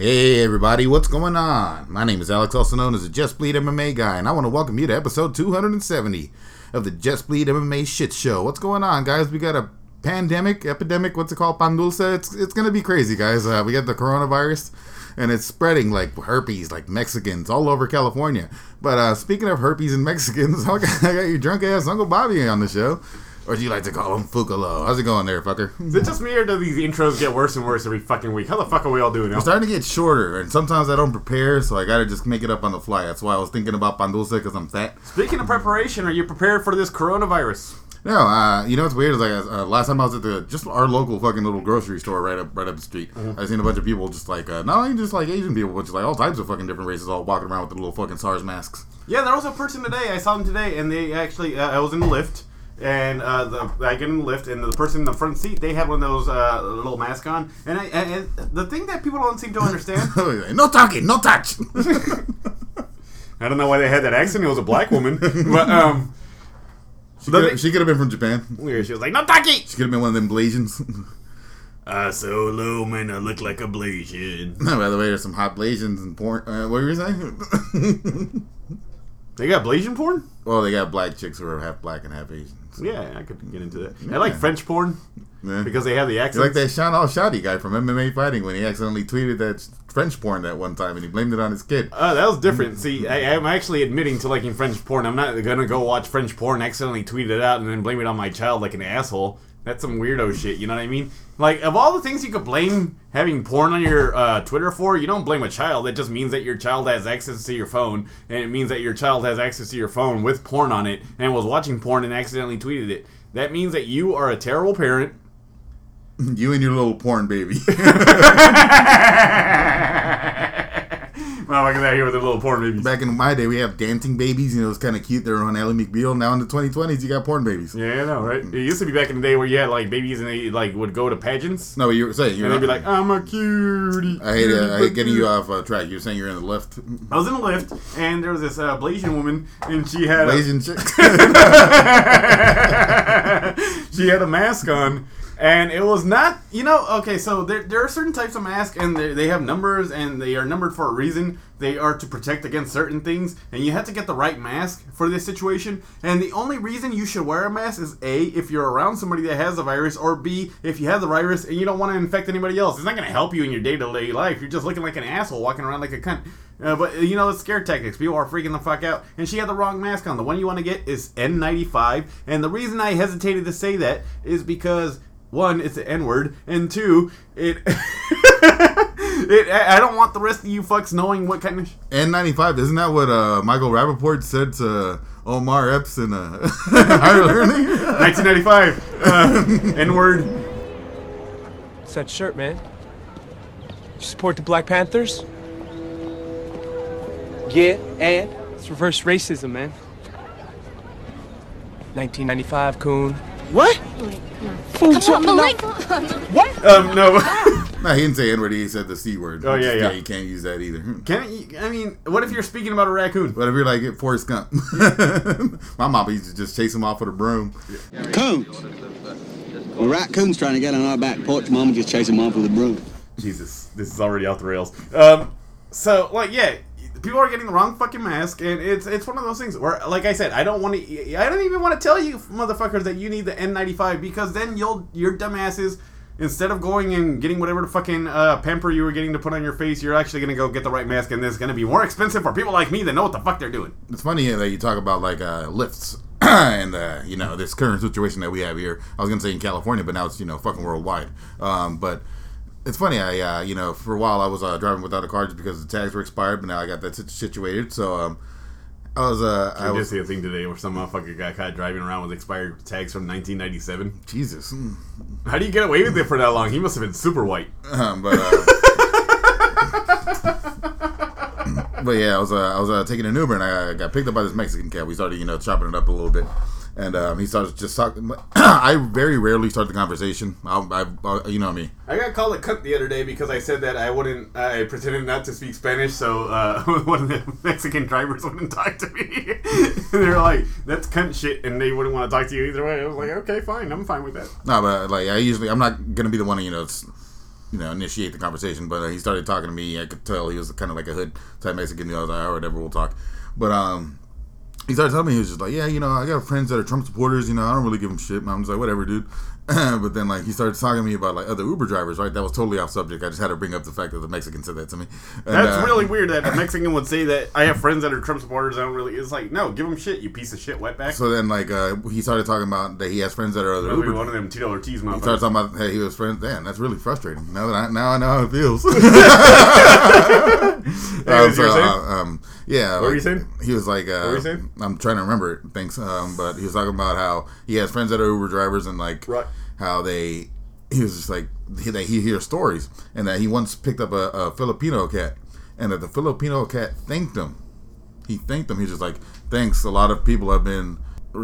Hey everybody, what's going on? My name is Alex, also known as the Just Bleed MMA Guy, and I want to welcome you to episode 270 of the Just Bleed MMA Shit Show. What's going on, guys? We got a epidemic, what's it called? Pan dulce? It's going to be crazy, guys. We got the coronavirus, and it's spreading like herpes, like Mexicans, all over California. But speaking of herpes and Mexicans, I got your drunk ass Uncle Bobby on the show. Or do you like to call him Fukalo? How's it going there, fucker? Is it just me, or do these intros get worse and worse every fucking week? How the fuck are we all doing now? We're starting to get shorter, and sometimes I don't prepare, so I gotta just make it up on the fly. That's why I was thinking about Pan dulce, because I'm fat. Speaking of preparation, are you prepared for this coronavirus? No, you know what's weird is last time I was at just our local fucking little grocery store right up the street. Mm-hmm. I seen a bunch of people just like not only just like Asian people, but just like all types of fucking different races all walking around with the little fucking SARS masks. Yeah, there was a person today. I saw them today, and they actually I was in the lift. And I get in the lift, and the person in the front seat, they had one of those little masks on. And the thing that people don't seem to understand... No talking, no touch! I don't know why they had that accent. It was a black woman. But, she could have been from Japan. Weird. She was like, no talking! She could have been one of them Blasians. So low, man, I look like a Blasian. By the way, there's some hot Blasians in porn. What were you saying? They got Blasian porn? Well, they got black chicks who are half black and half Asian. So. Yeah, I could get into that. Yeah. I like French porn because they have the accents. You like that Sean Al-Shadi guy from MMA Fighting when he accidentally tweeted that French porn that one time and he blamed it on his kid. That was different. See, I'm actually admitting to liking French porn. I'm not going to go watch French porn, accidentally tweet it out, and then blame it on my child like an asshole. That's some weirdo shit, you know what I mean? Like, of all the things you could blame having porn on your Twitter for, you don't blame a child. It just means that your child has access to your phone, and it means that your child has access to your phone with porn on it, and was watching porn and accidentally tweeted it. That means that you are a terrible parent. You and your little porn baby. Motherfuckers out here with their little porn babies. Back in my day, we have dancing babies. You know, it's kind of cute. They were on Ally McBeal. Now in the 2020s, you got porn babies. Yeah, I know, right? It used to be back in the day where you had like babies and they like would go to pageants. No, but you were saying and they'd be like, "I'm a cutie." I hate getting you off track. You were saying you're in the lift. I was in the lift, and there was this Blasian woman, and she had Blasian chick. She had a mask on. And it was not, okay, so there are certain types of masks, and they have numbers, and they are numbered for a reason. They are to protect against certain things, and you have to get the right mask for this situation. And the only reason you should wear a mask is A, if you're around somebody that has the virus, or B, if you have the virus and you don't want to infect anybody else. It's not going to help you in your day-to-day life. You're just looking like an asshole walking around like a cunt. But, it's scare tactics. People are freaking the fuck out. And she had the wrong mask on. The one you want to get is N95. And the reason I hesitated to say that is because... one, it's an N-word, and two, I don't want the rest of you fucks knowing what kind of... N95, isn't that what Michael Rappaport said to Omar Epps in Higher Learning? 1995, N-word. It's that shirt, man. You support the Black Panthers? Yeah, and? It's reverse racism, man. 1995, coon. What? Fool talking about... What? No. No, he didn't say N-word, he said the C-word. Oh, yeah. You can't use that either. What if you're speaking about a raccoon? What if you're like Forrest Gump? My mom used to just chase him off with a broom. Coons. Well, raccoon's trying to get on our back porch. Mama just chase him off with a broom. Jesus, this is already off the rails. People are getting the wrong fucking mask, and it's one of those things where, like I said, I don't even want to tell you motherfuckers that you need the N95, because then your dumbasses, instead of going and getting whatever the fucking pamper you were getting to put on your face, you're actually going to go get the right mask, and it's going to be more expensive for people like me that know what the fuck they're doing. It's funny that you talk about like lifts and this current situation that we have here. I was going to say in California, but now it's fucking worldwide. But it's funny, I for a while I was driving without a car just because the tags were expired, but now I got that situated. So I did see a thing today where some motherfucker got caught driving around with expired tags from 1997. Jesus, how do you get away with it for that long? He must have been super white. But yeah, I was taking an Uber and I got picked up by this Mexican cat. We started chopping it up a little bit. And he started just talking. I very rarely start the conversation. You know me. I got called a cunt the other day because I said that I pretended not to speak Spanish, so one of the Mexican drivers wouldn't talk to me. They were like, "That's cunt shit," and they wouldn't want to talk to you either way. I was like, "Okay, fine, I'm fine with that." No, but like I'm not gonna be the one to initiate the conversation. But he started talking to me. I could tell he was kind of like a hood type Mexican. I was like, all right, whatever, we'll talk. But he started telling me, he was just like, yeah, I got friends that are Trump supporters. I don't really give them shit. And I was like, whatever, dude. But then, like, he started talking to me about, like, other Uber drivers, right? That was totally off subject. I just had to bring up the fact that the Mexican said that to me. And, that's really weird that a Mexican would say that I have friends that are Trump supporters. I don't really. It's like, no, give them shit, you piece of shit, wetback. So then, like, he started talking about that he has friends that are other Maybe Uber. one of them Tito Ortiz motherfuckers. He started talking about, hey, he was friends. Damn, that's really frustrating. Now I know how it feels. Yeah. What were you saying? He was like, what were you saying? I'm trying to remember it. Thanks. But he was talking about how he has friends that are Uber drivers and like how he was just like that he hears stories and that he once picked up a Filipino cat and that the Filipino cat thanked him. He thanked him. He's just like, thanks. A lot of people have been,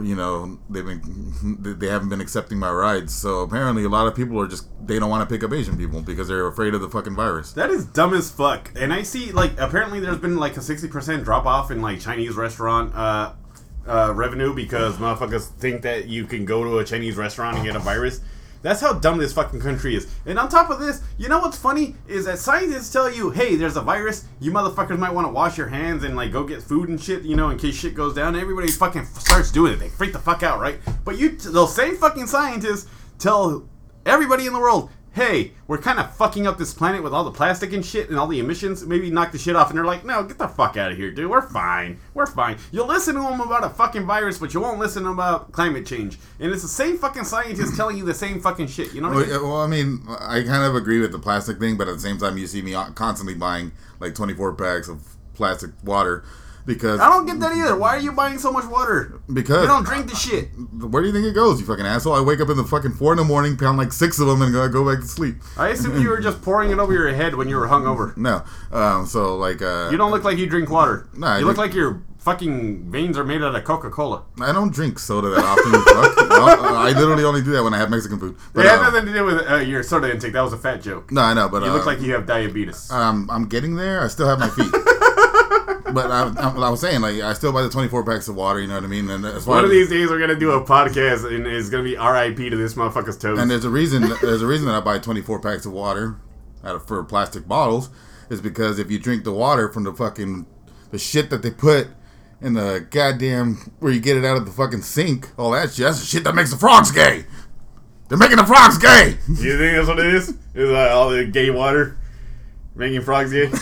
they haven't been accepting my rides. So apparently a lot of people they don't want to pick up Asian people because they're afraid of the fucking virus. That is dumb as fuck. And I see, like, apparently there's been like a 60% drop off in like Chinese restaurant revenue because motherfuckers think that you can go to a Chinese restaurant and get a virus. That's how dumb this fucking country is. And on top of this, you know what's funny is that scientists tell you, hey, there's a virus. You motherfuckers might want to wash your hands and like go get food and shit, in case shit goes down. Everybody fucking starts doing it. They freak the fuck out, right? But those same fucking scientists tell everybody in the world, hey, we're kind of fucking up this planet with all the plastic and shit and all the emissions. Maybe knock the shit off. And they're like, no, get the fuck out of here, dude. We're fine. We're fine. You'll listen to them about a fucking virus, but you won't listen to them about climate change. And it's the same fucking scientists telling you the same fucking shit. You know what I mean? Well, I mean, I kind of agree with the plastic thing, but at the same time, you see me constantly buying like 24 packs of plastic water. Because I don't get that either. Why are you buying so much water? Because you don't drink the shit. Where do you think it goes, you fucking asshole? I wake up in the fucking 4 a.m, pound like 6 of them, and go back to sleep. I assume you were just pouring it over your head when you were hungover. No. So like you don't look like you drink water. No, you look like your fucking veins are made out of Coca-Cola. I don't drink soda that often. I literally only do that when I have Mexican food. But, it had nothing to do with your soda intake. That was a fat joke. No, I know, but you look like you have diabetes. I'm getting there. I still have my feet. But I was saying, like, I still buy the 24 packs of water, you know what I mean? And one of these days we're going to do a podcast and it's going to be RIP to this motherfucker's toes. And there's a reason that I buy 24 packs of water for plastic bottles is because if you drink the water from the shit that they put in the goddamn, where you get it out of the fucking sink, all that shit, that's the shit that makes the frogs gay. They're making the frogs gay. You think that's what it is? Is all the gay water making frogs gay?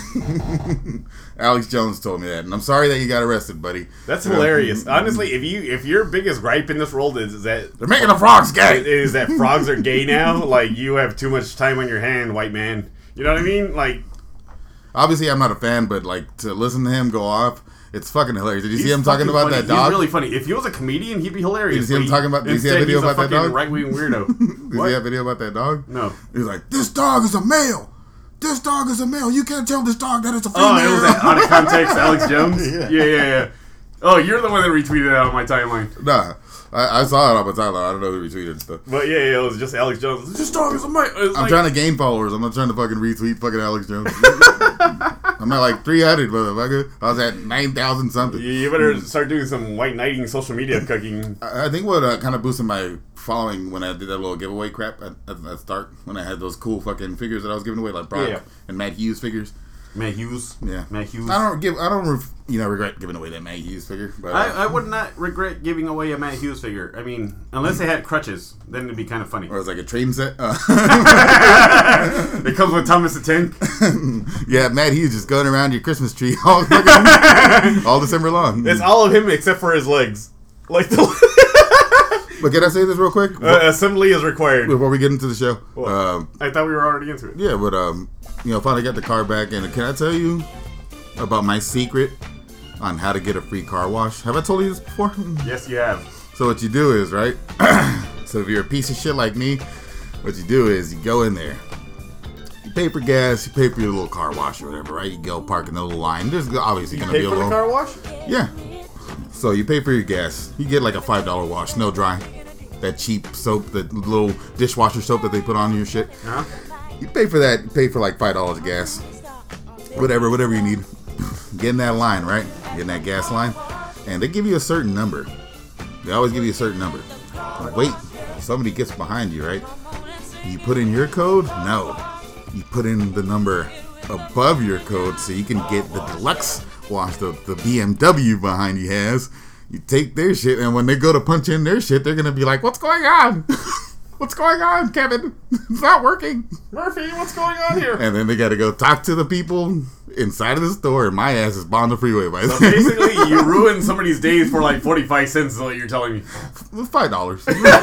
Alex Jones told me that, and I'm sorry that you got arrested, buddy. That's hilarious. Honestly, if your biggest gripe in this world is that they're making the frogs gay, is that frogs are gay now, like you have too much time on your hand, white man. You know what I mean? Like, obviously, I'm not a fan, but like to listen to him go off, it's fucking hilarious. Did you see him talking about that dog? He's really funny. If he was a comedian, he'd be hilarious. Did you see him talking about? Did you see that video about that dog? Right-wing weirdo. Did you see that video about that dog? No. He's like, this dog is a male. This dog is a male. You can't tell this dog that it's a female. Oh, it was that out of context Alex Jones? Yeah. Oh, you're the one that retweeted that on my timeline. Nah. I saw it on my timeline. I don't know who retweeted stuff. But yeah, it was just Alex Jones. This dog is a male. I'm trying to gain followers. I'm not trying to fucking retweet fucking Alex Jones. I'm at like 300, motherfucker. I was at 9,000 something. You better start doing some white knighting social media cooking. I think what kind of boosted my following when I did that little giveaway crap at the start, when I had those cool fucking figures that I was giving away, like Brock and Matt Hughes figures. Matt Hughes? Yeah. Matt Hughes? I don't regret giving away that Matt Hughes figure. But I would not regret giving away a Matt Hughes figure. I mean, unless they had crutches, then it'd be kind of funny. Or it was like a train set. It comes with Thomas the Tank. Yeah, Matt Hughes just going around your Christmas tree all December long. It's all of him except for his legs. Like the... But can I say this real quick? Assembly is required. Before we get into the show. I thought we were already into it. Yeah, but finally got the car back, and can I tell you about my secret on how to get a free car wash? Have I told you this before? Yes, you have. So what you do is, right? So if you're a piece of shit like me, what you do is you go in there. You pay for gas, you pay for your little car wash or whatever, right? You go park in the little line. There's obviously going to be a little... You pay for the car wash? Yeah. So you pay for your gas. You get like a $5 wash, no dry. That cheap soap, that little dishwasher soap that they put on your shit. Uh-huh. You pay for that. You pay for like $5 of gas. Whatever you need. Get in that line, right? Get in that gas line. And they give you a certain number. They always give you a certain number. Wait, somebody gets behind you, right? You put in your code? No. put in the number above your code so you can get the deluxe wash the BMW behind you has. You take their shit, and when they go to punch in their shit, they're gonna be like, "What's going on? What's going on, Kevin? It's not working. Murphy, what's going on here?" And then they gotta go talk to the people inside of the store, and my ass is on the freeway by So then. basically, you ruin somebody's days for like 45 cents is what you're telling me. $5.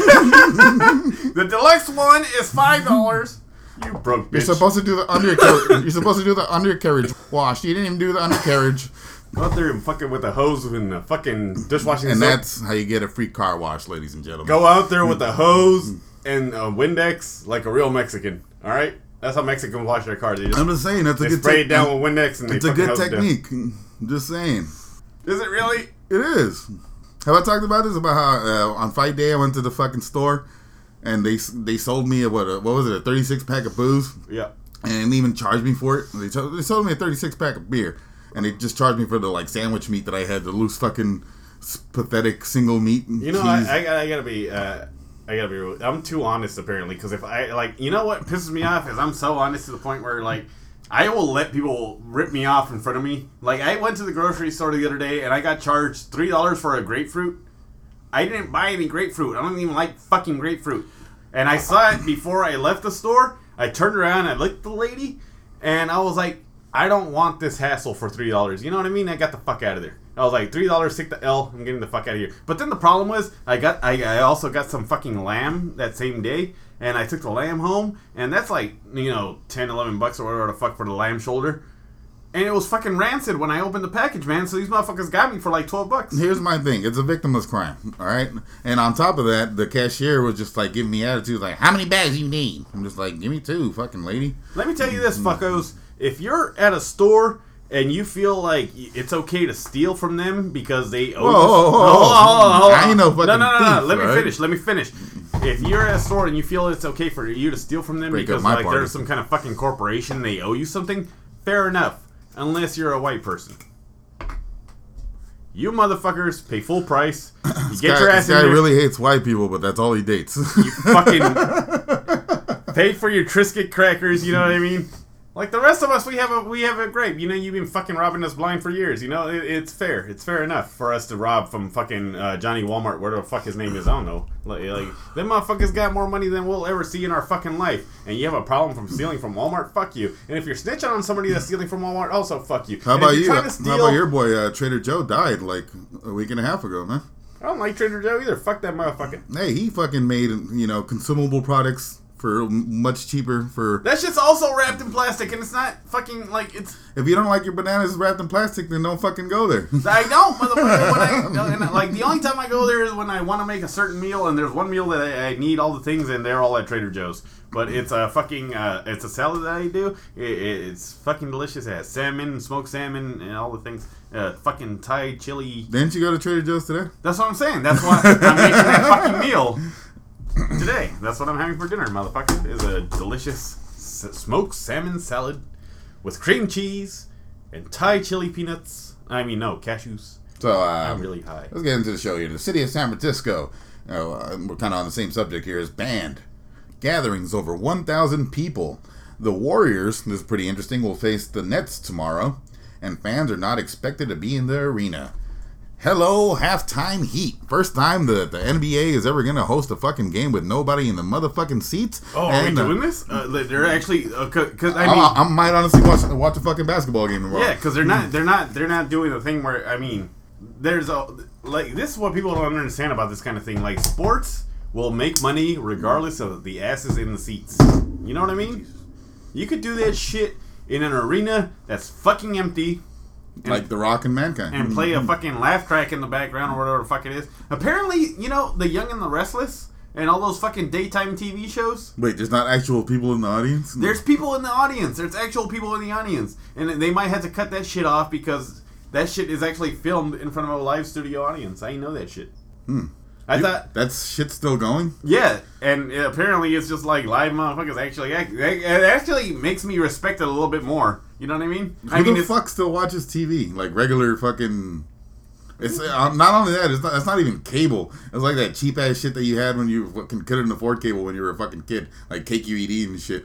The deluxe one is $5. You broke bitch. You're supposed to do the undercarriage. You're supposed to do the undercarriage wash. You didn't even do the undercarriage. Go out there and fucking with the hose and the fucking dishwashing And soap. that's how you get a free car wash, ladies and gentlemen. Go out there with the hose and a Windex like a real Mexican. All right, that's how Mexicans wash their cars. They just I'm just saying that's a they good spray it down with Windex and It's they a good fucking hose it down. technique. I'm just saying. Is it really? It is. Have I talked about this? About how on Fight Day I went to the fucking store and they sold me what was it, a 36 pack of booze, Yeah. and they didn't even charge me for it. They sold me a 36 pack of beer, and they just charged me for the like sandwich meat that I had, the loose fucking pathetic single meat. And You know, cheese. I gotta be. I gotta be real. I'm too honest, apparently, because if I like, you know what pisses me off is I'm so honest to the point where like I will let people rip me off in front of me. Like I went to the grocery store the other day and I got charged $3 for a grapefruit. I didn't buy any grapefruit. I don't even like fucking grapefruit. And I saw it before I left the store. I turned around, I looked at the lady, and I was like, I don't want this hassle for $3. You know what I mean? I got the fuck out of there. I was like, $3, take the L. I'm getting the fuck out of here. But then the problem was, I also got some fucking lamb that same day, and I took the lamb home, and that's like, you know, 10, 11 bucks or whatever the fuck for the lamb shoulder. And it was fucking rancid when I opened the package, man. So these motherfuckers got me for like 12 bucks. Here's my thing. It's a victimless crime, all right? And on top of that, the cashier was just like giving me attitude, like, how many bags you need? I'm just like, give me 2, fucking lady. Let me tell you this, fuckos. If you're at a store and you feel like it's okay to steal from them because they owe Whoa, you... whoa, whoa. Hold on. I ain't no fucking No. thief, Let me right? finish. If you're at a store and you feel it's okay for you to steal from them Break because up my like party. there's some kind of fucking corporation, they owe you something, fair enough. Unless you're a white person. You motherfuckers pay full price. You get your ass This in guy there. really hates white people, but that's all he dates. You fucking pay for your Triscuit crackers, you know what I mean? Like the rest of us, we have a grape. You know, you've been fucking robbing us blind for years. You know, it's fair. It's fair enough for us to rob from fucking Johnny Walmart, whatever the fuck his name is. I don't know. Like them motherfuckers got more money than we'll ever see in our fucking life. And you have a problem from stealing from Walmart? Fuck you. And if you're snitching on somebody that's stealing from Walmart, also fuck you. How And about if you? you're How trying to steal, about your boy Trader Joe died like a week and a half ago, man? I don't like Trader Joe either. Fuck that motherfucker. Hey, he fucking made, consumable products for much cheaper for... That shit's also wrapped in plastic, and it's not fucking like it's. If you don't like your bananas wrapped in plastic, then don't fucking go there. I don't, motherfucker. Like the only time I go there is when I want to make a certain meal, and there's one meal that I need all the things, and they're all at Trader Joe's. But it's a fucking it's a salad that I do. It's fucking delicious. It has salmon, smoked salmon, and all the things. Fucking Thai chili. Didn't you go to Trader Joe's today? That's what I'm saying. That's why I'm making that fucking meal today. That's what I'm having for dinner, motherfucker. Is a delicious smoked salmon salad with cream cheese and Thai chili peanuts. I mean, no, cashews. So, I'm really high. Let's get into the show here. The city of San Francisco, we're kind of on the same subject here, is banned gatherings over 1,000 people. The Warriors, this is pretty interesting, will face the Nets tomorrow, and fans are not expected to be in the arena. Hello, halftime heat. First time the NBA is ever going to host a fucking game with nobody in the motherfucking seats. Oh, are we doing this? They're actually because I might honestly watch a fucking basketball game tomorrow. yeah, because they're not doing the thing where there's this is what people don't understand about this kind of thing. Like sports will make money regardless of the asses in the seats. You know what I mean? You could do that shit in an arena that's fucking empty. Like The Rock and Mankind. And play a fucking laugh track in the background or whatever the fuck it is. Apparently, The Young and the Restless and all those fucking daytime TV shows. Wait, there's not actual people in the audience? There's people in the audience. There's actual people in the audience. And they might have to cut that shit off because that shit is actually filmed in front of a live studio audience. I didn't know that shit. I thought... That's shit still going? Yeah, and apparently it's just like live motherfuckers actually... It actually makes me respect it a little bit more. You know what I mean? Who the fuck still watches TV? Like regular fucking... It's not only that, it's not even cable. It's like that cheap ass shit that you had when you fucking couldn't afford cable when you were a fucking kid. Like KQED and shit.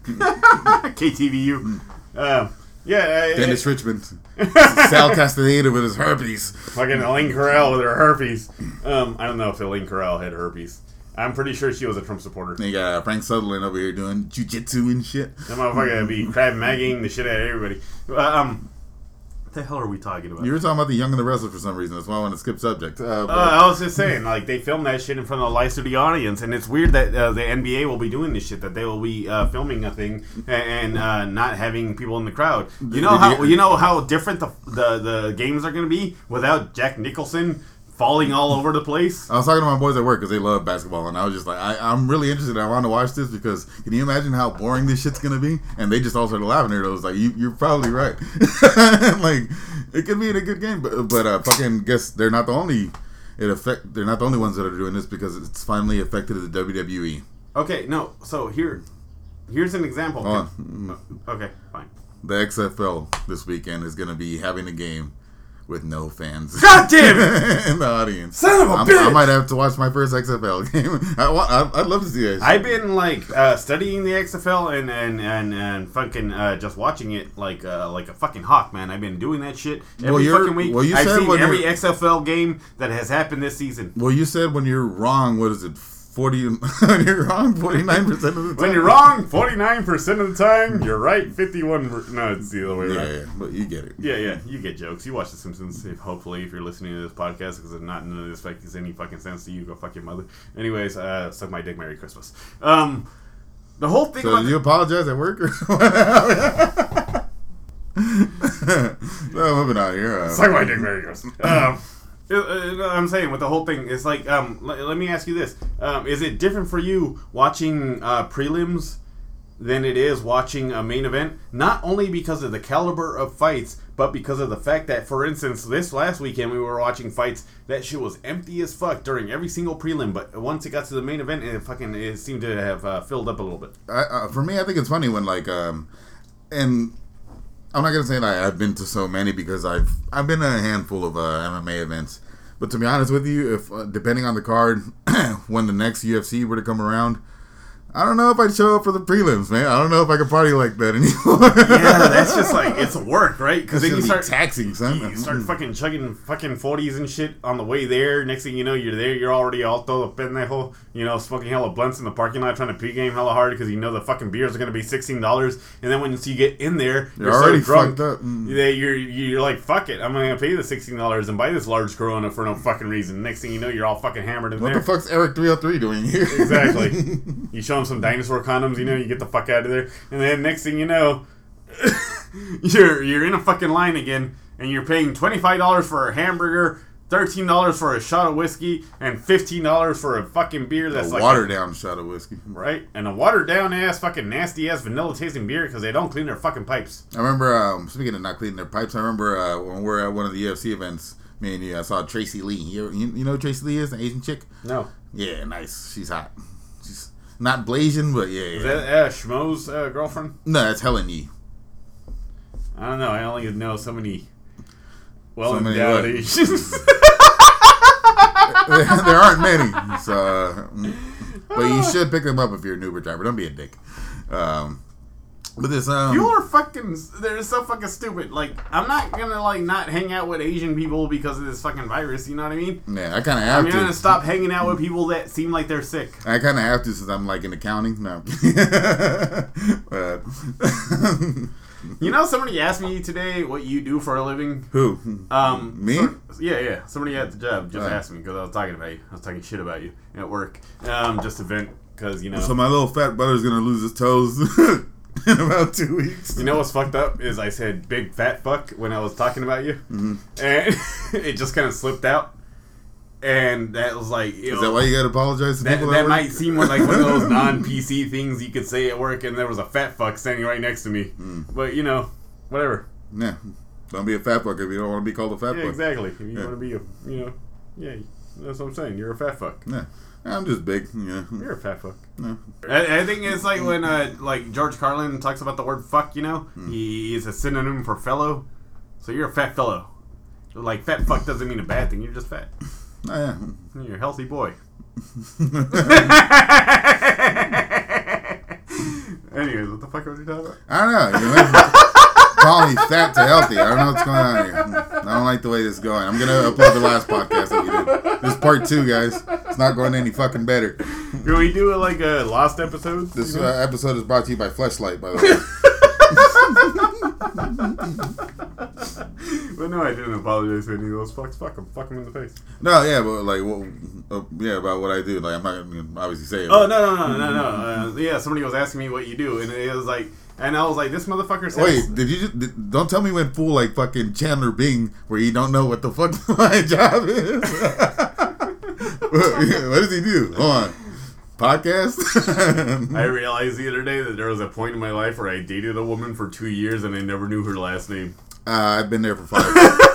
KTVU. Yeah. Dennis Richmond. Sal Castaneda with his herpes. Fucking Elaine Corral with her herpes. I don't know if Elaine Corral had herpes. I'm pretty sure she was a Trump supporter. And you got Frank Sutherland over here doing jujitsu and shit. That motherfucker be crab magging the shit out of everybody. What the hell are we talking about? You were talking about the Young and the Restless for some reason. That's why I want to skip subject. I was just saying, like, they filmed that shit in front of the live studio audience, and it's weird that the NBA will be doing this shit, that they will be filming a thing and not having people in the crowd. You know how different the games are going to be without Jack Nicholson falling all over the place? I was talking to my boys at work because they love basketball, and I was just like, I'm really interested. I want to watch this because can you imagine how boring this shit's gonna be? And they just all started laughing at it. I was like, you're probably right. Like, it could be in a good game, but fucking guess they're not the only they're not the only ones that are doing this because it's finally affected the WWE. Okay, no. So here's an example. Okay, fine. The XFL this weekend is gonna be having a game with no fans. God damn it! In the audience. Son of a bitch! I might have to watch my first XFL game. I'd love to see that shit. I've been like studying the XFL and fucking just watching it like a fucking hawk, man. I've been doing that shit every fucking week. Well, I've seen every XFL game that has happened this season. Well, you said when you're wrong, what is it? 40. When you're wrong, 49% of the time. When you're wrong, 49% of the time, you're right. 51. No, it's the other way around. Yeah, but you get it. Yeah, you get jokes. You watch The Simpsons. Hopefully, if you're listening to this podcast, because if not, none of this makes any fucking sense to you. Go fuck your mother. Anyways, suck my dick. Merry Christmas. The whole thing. So did you apologize at work? Or no, moving on here. Suck my dick. Merry Christmas. I'm saying with the whole thing, it's like, let me ask you this: is it different for you watching prelims than it is watching a main event? Not only because of the caliber of fights, but because of the fact that, for instance, this last weekend we were watching fights that shit was empty as fuck during every single prelim, but once it got to the main event, it seemed to have filled up a little bit. For me, I think it's funny when and I'm not gonna say that I've been to so many because I've been to a handful of MMA events. But to be honest with you, if depending on the card, when the next UFC were to come around, I don't know if I'd show up for the prelims, man. I don't know if I could party like that anymore. Yeah, that's just like, it's work, right? Because then you start taxing, son. You start fucking chugging fucking 40s and shit on the way there. Next thing you know, you're there. You're already all todo pendejo, smoking hella blunts in the parking lot, trying to pregame hella hard because you know the fucking beers are gonna be $16. And then once you get in there, you're already so drunk, fucked up. You're like, fuck it, I'm gonna pay the $16 and buy this large Corona for no fucking reason. Next thing you know, you're all fucking hammered in there. What the fuck's Eric 303 doing here? Exactly. You show him some dinosaur condoms, you get the fuck out of there. And then next thing you know, you're in a fucking line again, and you're paying $25 for a hamburger, $13 for a shot of whiskey, and $15 for a fucking beer that's like watered down shot of whiskey. Right? And a watered down ass, fucking nasty ass vanilla tasting beer because they don't clean their fucking pipes. I remember, speaking of not cleaning their pipes, I remember when we were at one of the UFC events, me and you, I saw Tracy Lee. You know who Tracy Lee is? The Asian chick? No. Yeah, nice. She's hot. She's not blazing, but yeah. Is that Schmo's girlfriend? No, that's Helen Yee. I don't know. I only know so many endowed Asians. There aren't many. So, but you should pick them up if you're an Uber driver. Don't be a dick. But this you are fucking. They're so fucking stupid. Like, I'm not gonna not hang out with Asian people because of this fucking virus. You know what I mean? Yeah, I kind of have to. I'm gonna stop hanging out with people that seem like they're sick. I kind of have to since I'm in accounting. No. But somebody asked me today what you do for a living. Who? Me? Yeah. Somebody at the job just asked me because I was talking about you. I was talking shit about you at work. Just to vent because So my little fat brother's gonna lose his toes. In about 2 weeks. You know what's fucked up is I said big fat fuck when I was talking about you, and it just kind of slipped out, and that was like, is that why you gotta apologize to people? That might seem like one of those non-PC things you could say at work, and there was a fat fuck standing right next to me, but whatever. Yeah, don't be a fat fuck if you don't want to be called a fat fuck. Exactly. If you want to be that's what I'm saying. You're a fat fuck. Yeah. I'm just big. Yeah. You're a fat fuck. Yeah. I think it's like when George Carlin talks about the word fuck, he is a synonym for fellow. So you're a fat fellow. Like, fat fuck doesn't mean a bad thing. You're just fat. Oh, yeah. You're a healthy boy. Anyways, what the fuck was you talking about? I don't know. You went from calling me fat to healthy. I don't know what's going on here. I don't like the way this is going. I'm going to upload the last podcast that we did. This is part 2, guys. It's not going any fucking better. Can we do it like a lost episode? This episode is brought to you by Fleshlight, by the way. But no, I didn't apologize to any of those fucks. Fuck them in the face. No, yeah, but like, about what I do. Like, I'm not going to obviously say it. Oh, no. Yeah, somebody was asking me what you do, and it was like, and I was like, this motherfucker says... Wait, don't tell me when full like fucking Chandler Bing, where you don't know what the fuck my job is. What does he do? Hold on. Podcast? I realized the other day that there was a point in my life where I dated a woman for 2 years and I never knew her last name. I've been there for 5 years.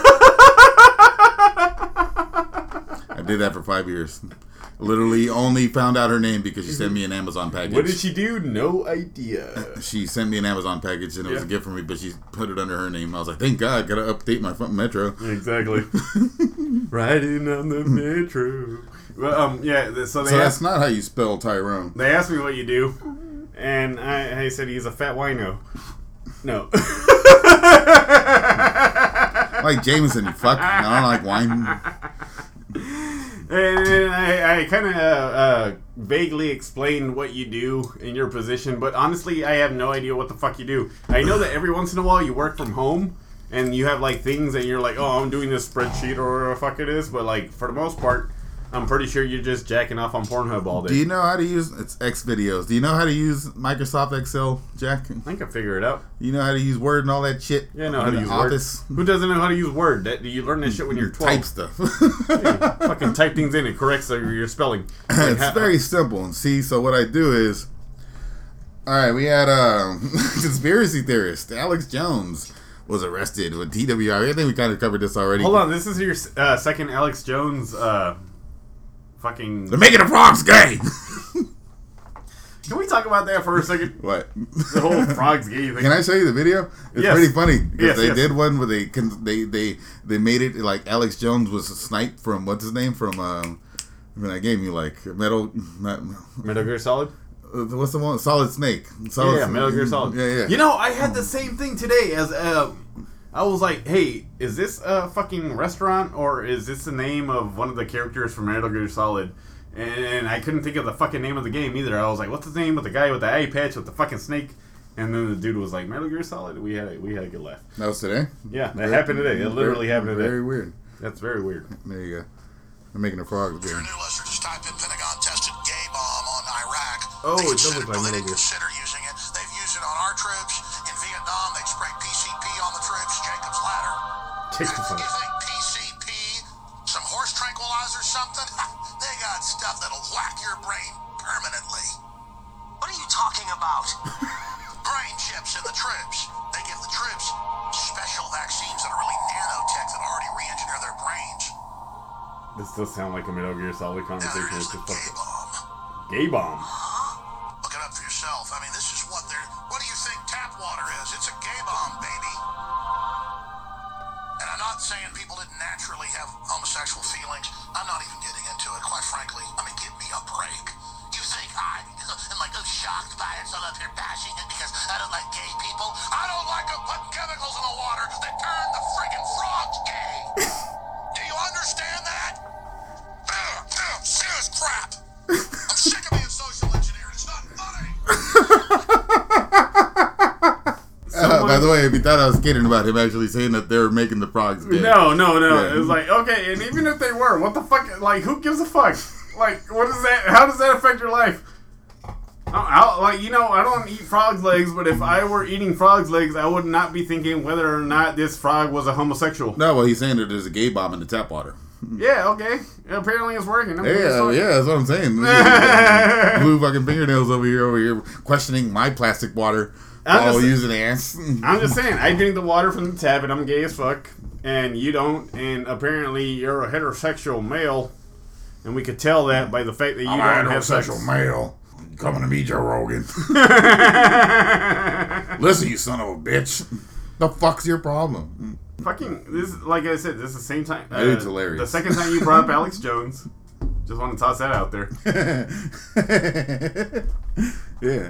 I did that for 5 years. Literally only found out her name because she sent me an Amazon package. What did she do? No idea. She sent me an Amazon package and it was a gift for me, but she put it under her name. I was like, thank God, gotta update my fucking Metro. Exactly. Riding on the Metro. Well, yeah, so that's not how you spell Tyrone. They asked me what you do, and I said he's a fat wino. No. Like Jameson, you fuck. I don't like wine. And I kind of vaguely explained what you do in your position, but honestly, I have no idea what the fuck you do. I know that every once in a while you work from home, and you have like things, and you're like, oh, I'm doing this spreadsheet or whatever the fuck it is, but like for the most part, I'm pretty sure you're just jacking off on Pornhub all day. Do you know how to use... It's X videos. Do you know how to use Microsoft Excel, Jack? I can figure it out. You know how to use Word and all that shit? Yeah, I know how to use Office? Word. Who doesn't know how to use Word? Do you learn this shit when you're 12? Type stuff. Yeah, fucking type things in. It corrects your spelling. Like, it's very simple. And see, so what I do is... Alright, we had conspiracy theorist Alex Jones was arrested with DWI. I think we kind of covered this already. Hold on, this is your second Alex Jones... fucking... They're making the frogs gay! Can we talk about that for a second? What? The whole frogs gay thing. Can I show you the video? It's Yes. pretty funny. Because Yes, they did one where they made it like Alex Jones was sniped from, what's his name? From that game you like. Metal Gear Solid? What's the one? Solid Snake. Metal Gear Solid. Yeah. You know, I had the same thing today as... I was like, hey, is this a fucking restaurant or is this the name of one of the characters from Metal Gear Solid? And I couldn't think of the fucking name of the game either. I was like, what's the name of the guy with the eye patch with the fucking snake? And then the dude was like, Metal Gear Solid? We had a good laugh. That was today? Yeah, that happened today. It literally happened today. Very weird. That's very weird. There you go. They're making a frog If you're gay. a new listener, just type in Pentagon tested gay bomb on Iraq. Oh, They it does look like they Metal didn't Gear. consider using it. They've used it on our troops. In Vietnam, they'd spray PCP on the troops. Jacob's Ladder. Jacob's You Ladder. think PCP, some horse tranquilizer something? They got stuff that'll whack your brain permanently. What are you talking about? Brain chips in the troops. They give the troops special vaccines that are really nanotech that already re-engineer their brains. This does sound like a Metal Gear Solid Now conversation. there is With the the gay fucking bomb. gay bomb. Look it up for yourself. I mean, this is what they're... What do you think tap water is? It's a gay bomb, baby. And I'm not saying people didn't naturally have homosexual feelings. I'm not even getting into it, quite frankly. I mean, give me a break. You think I am like shocked by it, so I'm up here bashing it because I don't like gay people? I don't like them putting chemicals in the water that turn the friggin' frogs gay. Do you understand that? Serious crap. I'm sick of being social engineered. It's not funny. By the way, if you thought I was kidding about him actually saying that they're making the frogs gay. No. Yeah. It was like, okay, and even if they were, what the fuck? Like, who gives a fuck? Like, what is that? How does that affect your life? I don't eat frog's legs, but if I were eating frog's legs, I would not be thinking whether or not this frog was a homosexual. No, well, he's saying that there's a gay bomb in the tap water. Yeah, okay. Apparently it's working. Yeah, that's what I'm saying. Blue fucking fingernails over here, questioning my plastic water while using ass. I'm just saying, I drink the water from the tap and I'm gay as fuck, and you don't, and apparently you're a heterosexual male, and we could tell that by the fact that you don't have sex. male. Coming to me, Joe Rogan. Listen, you son of a bitch. The fuck's your problem? Fucking, this, like I said, this is the same time. It's hilarious. The second time you brought up Alex Jones. Just want to toss that out there. Yeah.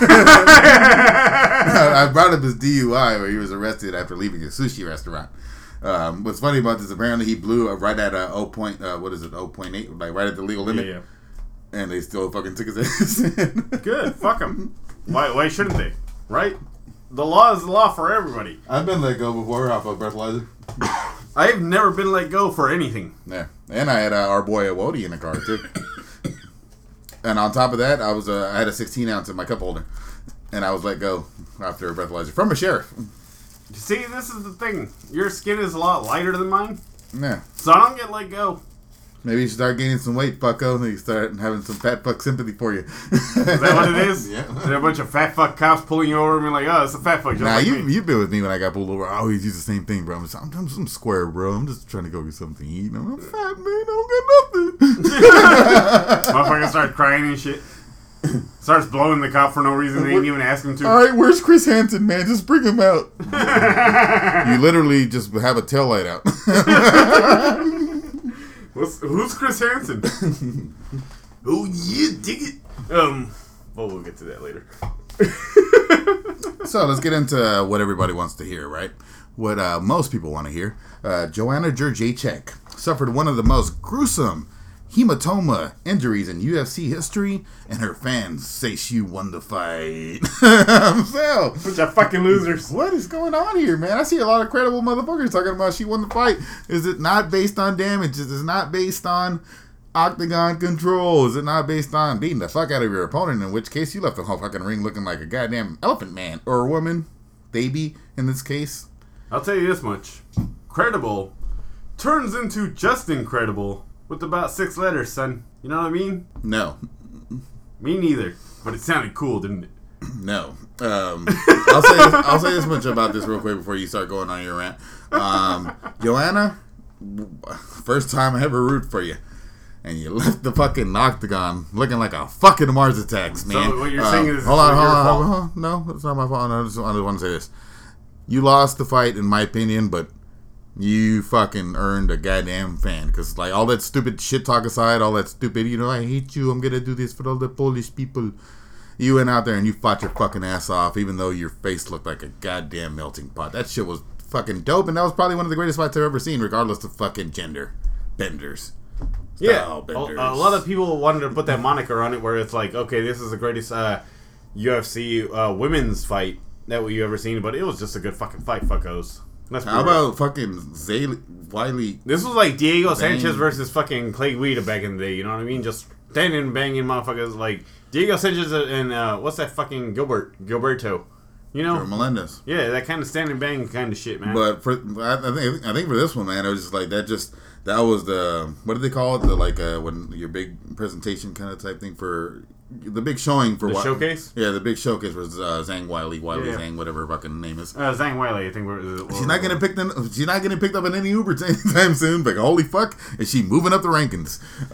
I brought up his DUI where he was arrested after leaving a sushi restaurant. What's funny about this, apparently he blew right at 0.8, like right at the legal limit. Yeah. And they still fucking took his ass in. Good. Fuck him. Why shouldn't they? Right? The law is the law for everybody. I've been let go before off a breathalyzer. I've never been let go for anything. Yeah. And I had our boy Awodi in the car, too. And on top of that, I had a 16 ounce in my cup holder. And I was let go after a breathalyzer from a sheriff. See, this is the thing. Your skin is a lot lighter than mine. Yeah. So I don't get let go. Maybe you should start gaining some weight, fucko, and you start having some fat fuck sympathy for you. Is that what it is? Yeah. There are a bunch of fat fuck cops pulling you over and being like, oh, it's a fat fuck. Just Nah, like me. you've been with me when I got pulled over. I always use the same thing, bro. I'm square, bro. I'm just trying to go get something to eat. I'm fat, man. I don't get nothing. Motherfucker starts crying and shit. Starts blowing the cop for no reason. They didn't even ask him to. All right, where's Chris Hansen, man? Just bring him out. You literally just have a tail light out. Who's Chris Hansen? Oh yeah, dig it. Well, we'll get to that later. So let's get into what everybody wants to hear, right? What most people want to hear. Joanna Jędrzejczyk suffered one of the most gruesome hematoma injuries in UFC history, and her fans say she won the fight. So, Bunch of fucking losers. what is going on here, man? I see a lot of credible motherfuckers talking about she won the fight. Is it not based on damage? Is it not based on octagon control? Is it not based on beating the fuck out of your opponent? In which case, you left the whole fucking ring looking like a goddamn elephant man or a woman, baby in this case. I'll tell you this much. Credible turns into just incredible with about 6 letters, son. You know what I mean? No. Me neither. But it sounded cool, didn't it? No. I'll say this much about this real quick before you start going on your rant. Joanna, first time I ever root for you. And you left the fucking octagon looking like a fucking Mars Attacks, man. So what you're saying is hold on. your fault? No, it's not my fault. I just want to say this. You lost the fight, in my opinion, but you fucking earned a goddamn fan. Because, like, all that stupid shit talk aside, all that stupid, I hate you, I'm going to do this for all the Polish people. You went out there and you fought your fucking ass off, even though your face looked like a goddamn melting pot. That shit was fucking dope, and that was probably one of the greatest fights I've ever seen, regardless of fucking gender. Benders. Yeah, Style a benders. lot of people wanted to put that moniker on it where it's like, okay, this is the greatest UFC women's fight that we've ever seen, but it was just a good fucking fight, fuckos. How about fucking Wiley? This was like Diego Bang. Sanchez versus fucking Clay Guida back in the day, you know what I mean? Just standing and banging motherfuckers like Diego Sanchez and what's that fucking Gilberto? You know? Or Melendez. Yeah, that kind of standing bang kind of shit, man. But I think for this one, man, it was just like that was the, what do they call it? The like when your big presentation kind of type thing for the big showing for the showcase? Yeah, the big showcase was Zhang Wiley, Yeah. Zhang, whatever her fucking name is. Zhang Weili, I think. She's not getting picked up in any Uber anytime soon. But holy fuck, is she moving up the rankings?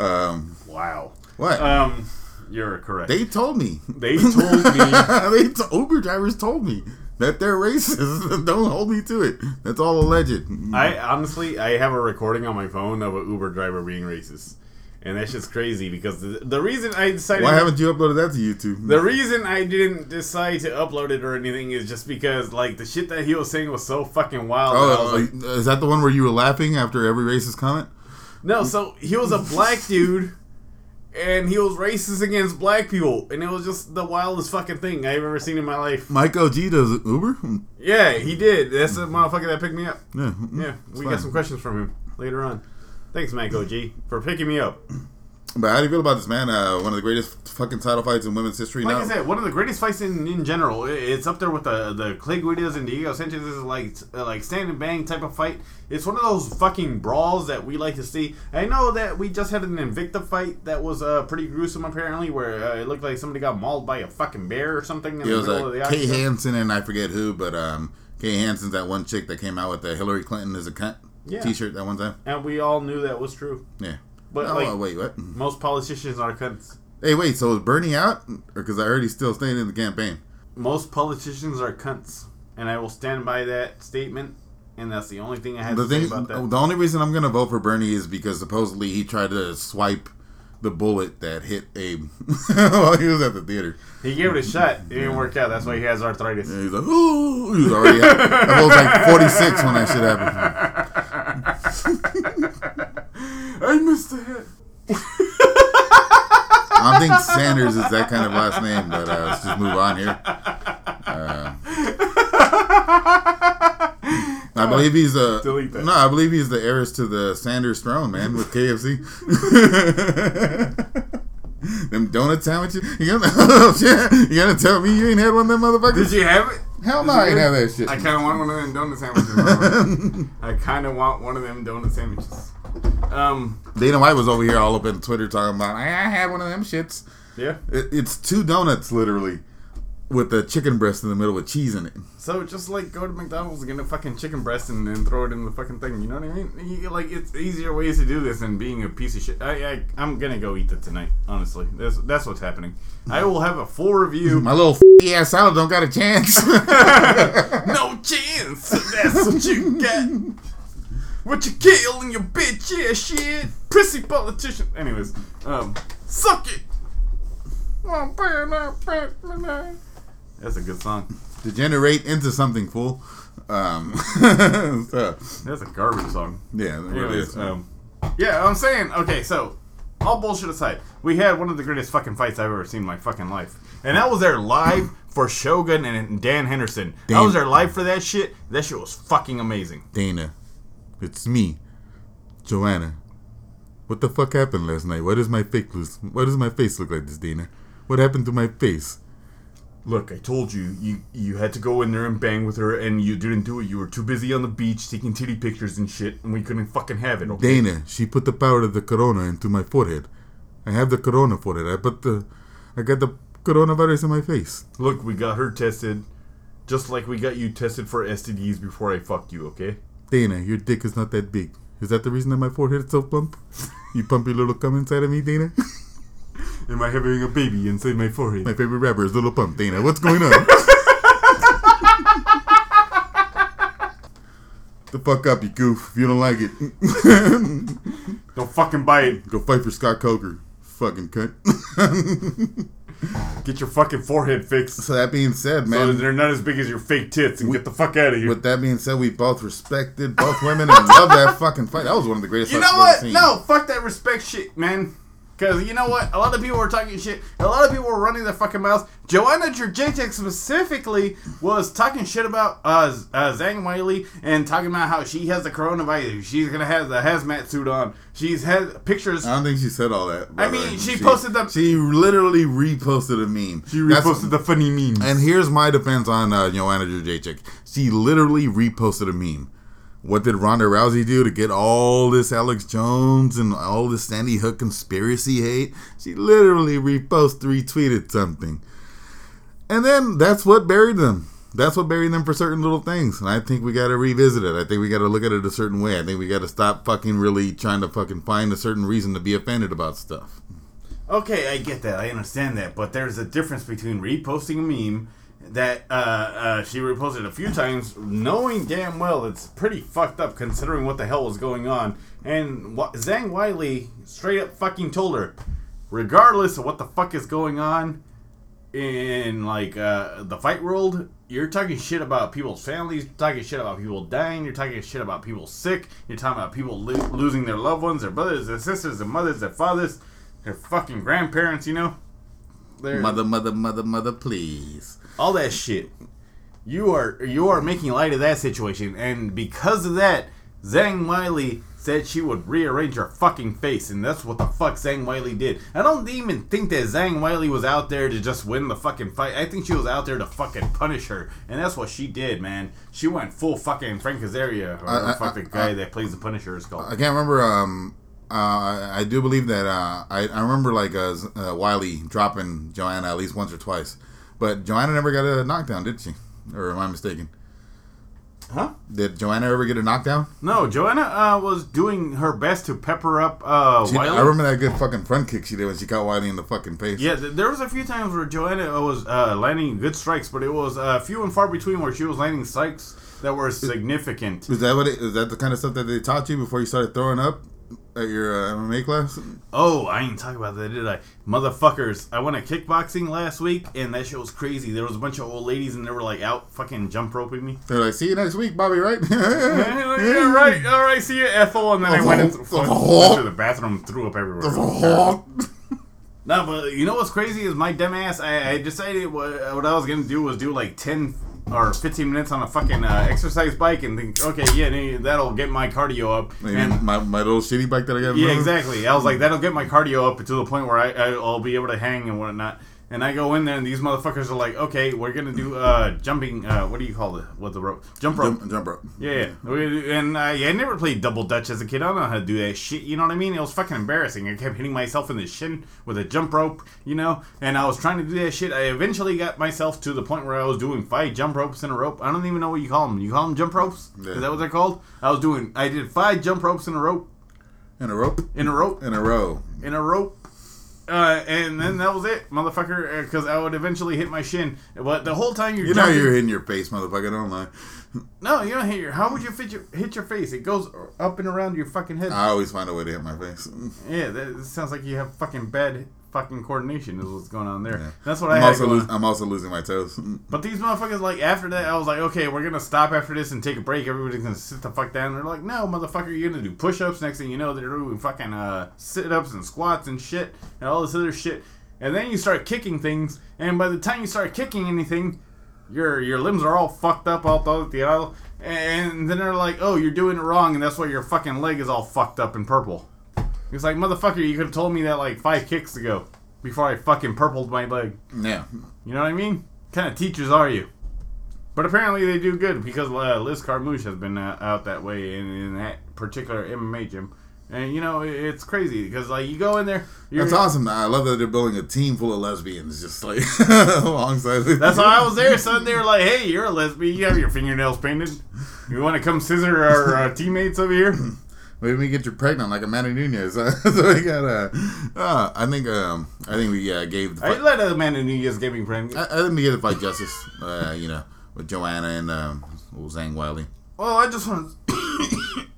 Wow. What? You're correct. They told me. They told me. Uber drivers told me that they're racist. Don't hold me to it. That's all alleged. I honestly have a recording on my phone of an Uber driver being racist. And that's just crazy because the reason I decided... Why haven't you uploaded that to YouTube? The reason I didn't decide to upload it or anything is just because, like, the shit that he was saying was so fucking wild. that I was like, is that the one where you were laughing after every racist comment? no, so he was a black dude, and he was racist against black people, and it was just the wildest fucking thing I've ever seen in my life. Mike OG does Uber? Yeah, he did. That's the motherfucker that picked me up. Yeah. Yeah, we fine. got some questions from him later on. Thanks, Mike OG, for picking me up. But how do you feel about this, man? One of the greatest fucking title fights in women's history Like now. I said, one of the greatest fights in general. It's up there with the Clay Guidas and Diego Sanchez's like stand and bang type of fight. It's one of those fucking brawls that we like to see. I know that we just had an Invicta fight that was pretty gruesome apparently, where it looked like somebody got mauled by a fucking bear or something. In It the was middle of the Kay octagon. Hansen and I forget who, but Kay Hansen's that one chick that came out with the Hillary Clinton is a cunt t-shirt that one time. And we all knew that was true. Yeah. But Wait, what? most politicians are cunts. Hey, wait, so is Bernie out? Or because I heard he's still staying in the campaign. Most politicians are cunts, and I will stand by that statement. And that's the only thing I have to say about that. The only reason I'm going to vote for Bernie is because supposedly he tried to swipe the bullet that hit Abe while he was at the theater. He gave it a shot. It didn't work out. That's why he has arthritis. And he's like, ooh. He was already I was like 46 when that shit happened. I missed the hit. I don't think Sanders is that kind of last name, but let's just move on here. I believe he's Delete that. No, I believe he's the heiress to the Sanders throne, man, with KFC. Them donut sandwiches. You gonna tell me you ain't had one of them motherfuckers? Did you have it? Hell no, I ain't have that shit. I kind of want one of them donut sandwiches. Bro. I kind of want one of them donut sandwiches. Dana White was over here all up in Twitter talking about, I had one of them shits. Yeah. It's 2 donuts, literally, with the chicken breast in the middle with cheese in it. So just like go to McDonald's and get a fucking chicken breast and then throw it in the fucking thing. You know what I mean? Like it's easier ways to do this than being a piece of shit. I'm gonna go eat that tonight. Honestly, that's what's happening. I will have a full review. My little ass salad don't got a chance. No chance. That's what you got. What you killing your bitch ass shit, prissy politician. Anyways, suck it. That's a good song. Degenerate into something, fool. So, That's a garbage song. yeah, it really is. Yeah, I'm saying, okay, so, all bullshit aside, we had one of the greatest fucking fights I've ever seen in my fucking life. And I was there live for Shogun and Dan Henderson. I was there live for that shit. That shit was fucking amazing. Dana, it's me, Joanna. What the fuck happened last night? Why does my face look like this, Dana? What happened to my face? Look, I told you, you had to go in there and bang with her, and you didn't do it. You were too busy on the beach taking titty pictures and shit, and we couldn't fucking have it, okay? Dana, she put the power of the corona into my forehead. I have the corona forehead. I got the coronavirus in my face. Look, we got her tested, just like we got you tested for STDs before I fucked you, okay? Dana, your dick is not that big. Is that the reason that my forehead is so plump? You pump your little cum inside of me, Dana? Am I having a baby inside my forehead? My favorite rapper is Little Pump. Dana, what's going on? The fuck up, you goof. If you don't like it, Don't fucking buy it. go fight for Scott Coker. Fucking cunt. Get your fucking forehead fixed. So that being said, So man, they're not as big as your fake tits, and get the fuck out of here. with that being said, we both respected both women and loved that fucking fight. That was one of the greatest You fights know I've what? ever seen. No, fuck that respect shit, man. Because you know what? A lot of people were talking shit. A lot of people were running their fucking mouths. Joanna Jędrzejczyk specifically was talking shit about Zhang Weili and talking about how she has the coronavirus. She's going to have the hazmat suit on. She's had pictures. I don't think she said all that. I mean, she posted them. She literally reposted a meme. She reposted the funny memes. And here's my defense on Joanna Jędrzejczyk. She literally reposted a meme. What did Ronda Rousey do to get all this Alex Jones and all this Sandy Hook conspiracy hate? She literally retweeted something. And then that's what buried them. That's what buried them for certain little things. And I think we got to revisit it. I think we got to look at it a certain way. I think we got to stop fucking really trying to fucking find a certain reason to be offended about stuff. Okay, I get that. I understand that. But there's a difference between reposting a meme that she reposted a few times, knowing damn well it's pretty fucked up considering what the hell was going on. And Zhang Weili straight up fucking told her, regardless of what the fuck is going on in like the fight world, you're talking shit about people's families, you're talking shit about people dying, you're talking shit about people sick, you're talking about people losing their loved ones, their brothers, their sisters, their mothers, their fathers, their fucking grandparents, you know? Mother, please. All that shit. You are making light of that situation, and because of that, Zhang Weili said she would rearrange her fucking face, and that's what the fuck Zhang Weili did. I don't even think that Zhang Weili was out there to just win the fucking fight. I think she was out there to fucking punish her, and that's what she did, man. She went full fucking Frank Azaria, or the guy that plays the Punisher is called. I can't remember. I do believe that I remember like Wiley dropping Joanna at least once or twice, but Joanna never got a knockdown, did she? Or am I mistaken? Huh? Did Joanna ever get a knockdown? No, Joanna was doing her best to pepper up Wiley. I remember that good fucking front kick she did when she caught Wiley in the fucking face. Yeah, there was a few times where Joanna was landing good strikes, but it was few and far between where she was landing strikes that were significant. Is that the kind of stuff that they taught you before you started throwing up? at your MMA class? Oh, I ain't talking about that, did I? Motherfuckers, I went to kickboxing last week, and that shit was crazy. There was a bunch of old ladies, and they were like out fucking jump roping me. They're like, see you next week, Bobby, right? Yeah, right. All right, see you, Ethel. And then I went into the bathroom and threw up everywhere. No, but you know what's crazy is my dumb ass, I decided what I was going to do was do like 10 or 15 minutes on a fucking exercise bike and think, okay, yeah, that'll get my cardio up. And my little shitty bike that I got. Yeah, exactly. I was like, that'll get my cardio up to the point where I'll be able to hang and whatnot. And I go in there, and these motherfuckers are like, okay, we're going to do jumping, what do you call it? What the rope? Jump rope. Jump rope. Yeah. And I never played double dutch as a kid. I don't know how to do that shit, you know what I mean? It was fucking embarrassing. I kept hitting myself in the shin with a jump rope, you know? And I was trying to do that shit. I eventually got myself to the point where I was doing 5 jump ropes in a rope. I don't even know what you call them. You call them jump ropes? Yeah. Is that what they're called? I did 5 jump ropes in a rope. In a rope? In a rope. In a row. In a rope. And then that was it, motherfucker, because I would eventually hit my shin. But the whole time you're jumping, you're hitting your face, motherfucker, don't lie. No, you don't hit your... How would you hit your face? It goes up and around your fucking head. I always find a way to hit my face. Yeah, that sounds like you have fucking bad fucking coordination is what's going on there. Yeah. That's what I'm also losing my toes. But these motherfuckers, like, after that, I was like, okay, we're going to stop after this and take a break. Everybody's going to sit the fuck down. They're like, no, motherfucker, you're going to do push-ups. Next thing you know, they're doing fucking sit-ups and squats and shit and all this other shit. And then you start kicking things, and by the time you start kicking anything, your limbs are all fucked up, all the and then they're like, oh, you're doing it wrong, and that's why your fucking leg is all fucked up and purple. It's like, motherfucker, you could have told me that like 5 kicks ago, before I fucking purpled my leg. Yeah. You know what I mean? What kind of teachers are you? But apparently they do good, because Liz Carmouche has been out that way in that particular MMA gym. And, you know, it's crazy, because, like, you go in there... That's awesome. I love that they're building a team full of lesbians, just, like, alongside... That's why I was there, son. They were like, hey, you're a lesbian. You have your fingernails painted. You want to come scissor our teammates over here? Maybe we get you pregnant like Amanda Nunez. So we got I think we gave... I let Amanda Nunez get me pregnant. I think we get to fight justice, you know, with Joanna and Zhang Weili. Well, I just want to...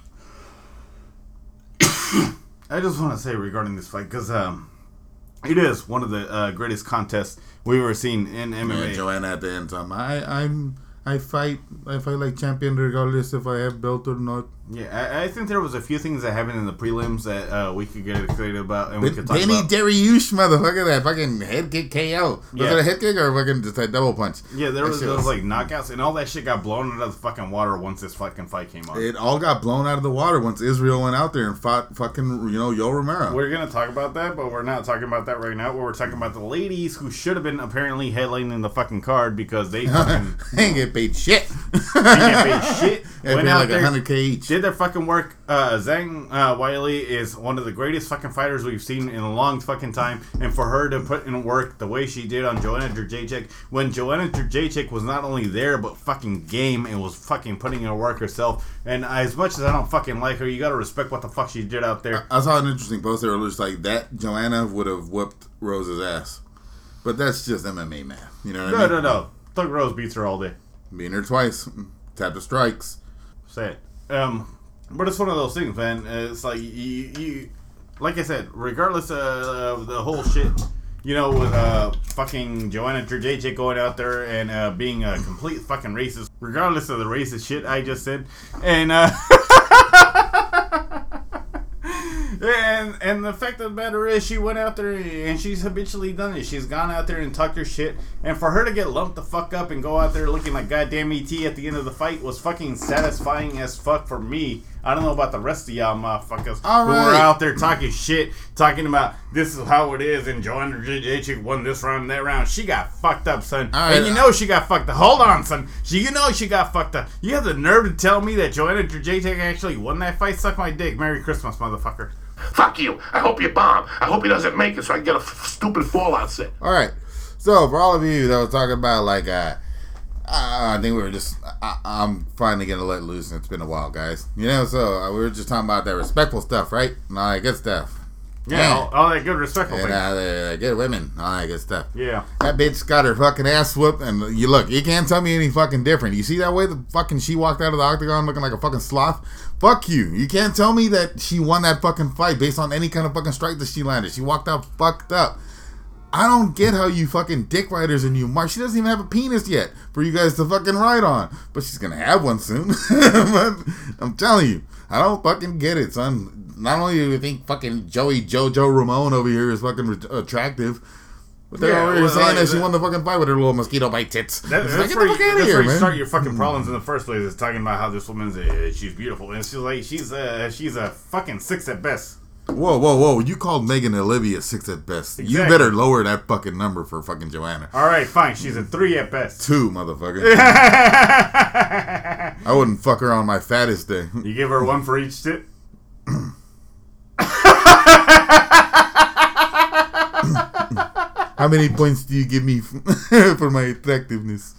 I just want to say regarding this fight, because it is one of the greatest contests we've ever seen in MMA. Yeah, Joanna at the end time. I fight like champion regardless if I have belt or not. Yeah, I think there was a few things that happened in the prelims that we could get excited about and we could talk Benny about. Dariush, motherfucker, that fucking head kick KO. Was it a head kick or fucking just a double punch? Yeah, there was like knockouts and all that shit got blown out of the fucking water once this fucking fight came on. It all got blown out of the water once Israel went out there and fought fucking, you know, Yo Romero. We're going to talk about that, but we're not talking about that right now. We're talking about the ladies who should have been apparently headlining the fucking card because they fucking... they ain't get paid shit. They get paid shit. Went out like there, $100K each. Did their fucking work. Zhang Weili is one of the greatest fucking fighters we've seen in a long fucking time, and for her to put in work the way she did on Joanna Jędrzejczyk, when Joanna Jędrzejczyk was not only there but fucking game and was fucking putting in work herself. And as much as I don't fucking like her, you gotta respect what the fuck she did out there. I saw an interesting post there, just like that Joanna would have whooped Rose's ass, but that's just MMA, man. You know what I mean? No. Thug Rose beats her all day. Beating her twice, tap the strikes. Say it. But it's one of those things, man. It's like you like I said, regardless of the whole shit, you know, with fucking Joanna Jędrzejczyk going out there and being a complete fucking racist, regardless of the racist shit I just said, and and the fact of the matter is, she went out there and she's habitually done it. She's gone out there and talked her shit, and for her to get lumped the fuck up and go out there looking like goddamn ET at the end of the fight was fucking satisfying as fuck for me. I don't know about the rest of y'all motherfuckers who were out there talking shit, talking about this is how it is, and Joanna Jędrzejczyk won this round and that round. She got fucked up, son. And you know she got fucked up. Hold on, son. You know she got fucked up. You have the nerve to tell me that Joanna Jędrzejczyk actually won that fight? Suck my dick. Merry Christmas, motherfucker. Fuck you. I hope you bomb. I hope he doesn't make it so I can get a stupid fallout set. All right. So, for all of you that was talking about, like, I think we were just... I'm finally going to let loose, and it's been a while, guys. You know, so we were just talking about that respectful stuff, right? Nah, good stuff. Yeah, all that good, respectful And things. good women, all that good stuff. Yeah. That bitch got her fucking ass whooped, and you can't tell me any fucking different. You see that way the fucking she walked out of the octagon looking like a fucking sloth? Fuck you. You can't tell me that she won that fucking fight based on any kind of fucking strike that she landed. She walked out fucked up. I don't get how you fucking dick riders and you mark. She doesn't even have a penis yet for you guys to fucking ride on. But she's gonna have one soon. But I'm telling you, I don't fucking get it, son. Not only do you think fucking Jojo Ramon over here is fucking attractive, but they're over here saying that she won the fucking fight with her little mosquito bite tits. That's where you start your fucking problems in the first place. Is talking about how this woman's she's beautiful, and she's like she's a fucking 6 at best. Whoa! You called Megan Olivia 6 at best. Exactly. You better lower that fucking number for fucking Joanna. All right, fine. She's a 3 at best. 2, motherfucker. I wouldn't fuck her on my fattest day. You give her 1 for each tit. How many points do you give me for my attractiveness?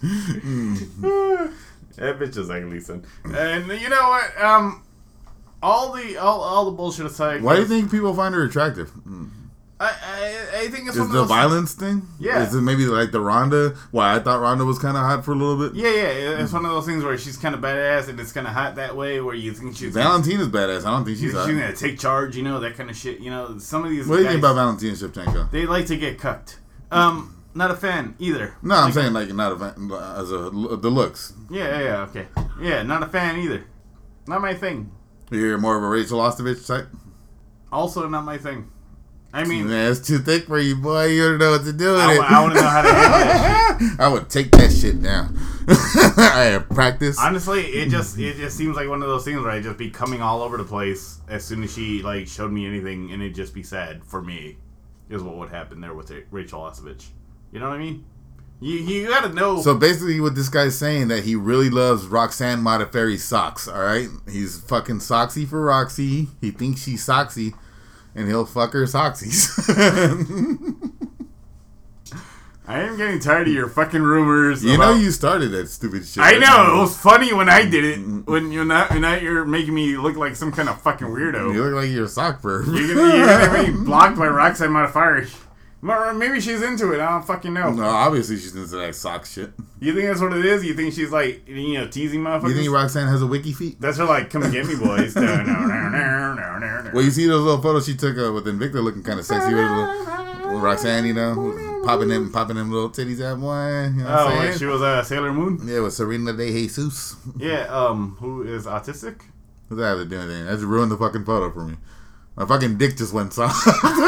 That bitch is ugly, son. And you know what? All the bullshit aside. Why do you think people find her attractive? I think it's Is one of the those violence thing? Yeah. Is it maybe like the Ronda? Why I thought Ronda was kind of hot for a little bit. Yeah. It's one of those things where she's kind of badass and it's kind of hot that way. Where you think she's Valentina's badass. I don't think she's hot. She's gonna take charge. You know, that kind of shit. You know, some of these. What do you guys, think about Valentina Shevchenko? They like to get cucked. Not a fan either. No, I'm saying like not a fan, as the looks. Yeah. Okay. Yeah, not a fan either. Not my thing. You're more of a Rachel Ostovich type. Also, not my thing. I mean, man, it's too thick for you, boy. You don't know what to do with it. I want to know how to handle that shit. I would take that shit down. I have practice. Honestly, it just seems like one of those things where I'd just be coming all over the place as soon as she like showed me anything, and it'd just be sad for me. Is what would happen there with Rachel Ostovich. You know what I mean? You gotta know. So basically, what this guy's saying that he really loves Roxanne Modafferi's socks. All right, he's fucking soxy for Roxy. He thinks she's soxy, and he'll fuck her soxies. I am getting tired of your fucking rumors. You know you started that stupid shit. I know. It was funny when I did it. When you're making me look like some kind of fucking weirdo. You look like you're a sock perv. You're gonna be blocked by Roxanne Modafferi. Maybe she's into it. I don't fucking know. No, obviously she's into that sock shit. You think that's what it is? You think she's like, teasing motherfuckers? You think Roxanne has a wiki feet? That's her like, come and get me, boys. Well, you see those little photos she took with Invicta looking kind of sexy with Roxanne, popping them little titties out, boy. You know what I'm saying? She was Sailor Moon? Yeah, with Serena de Jesus. Yeah, who is autistic? What's that have to do with anything? That just ruined the fucking photo for me. My fucking dick just went soft.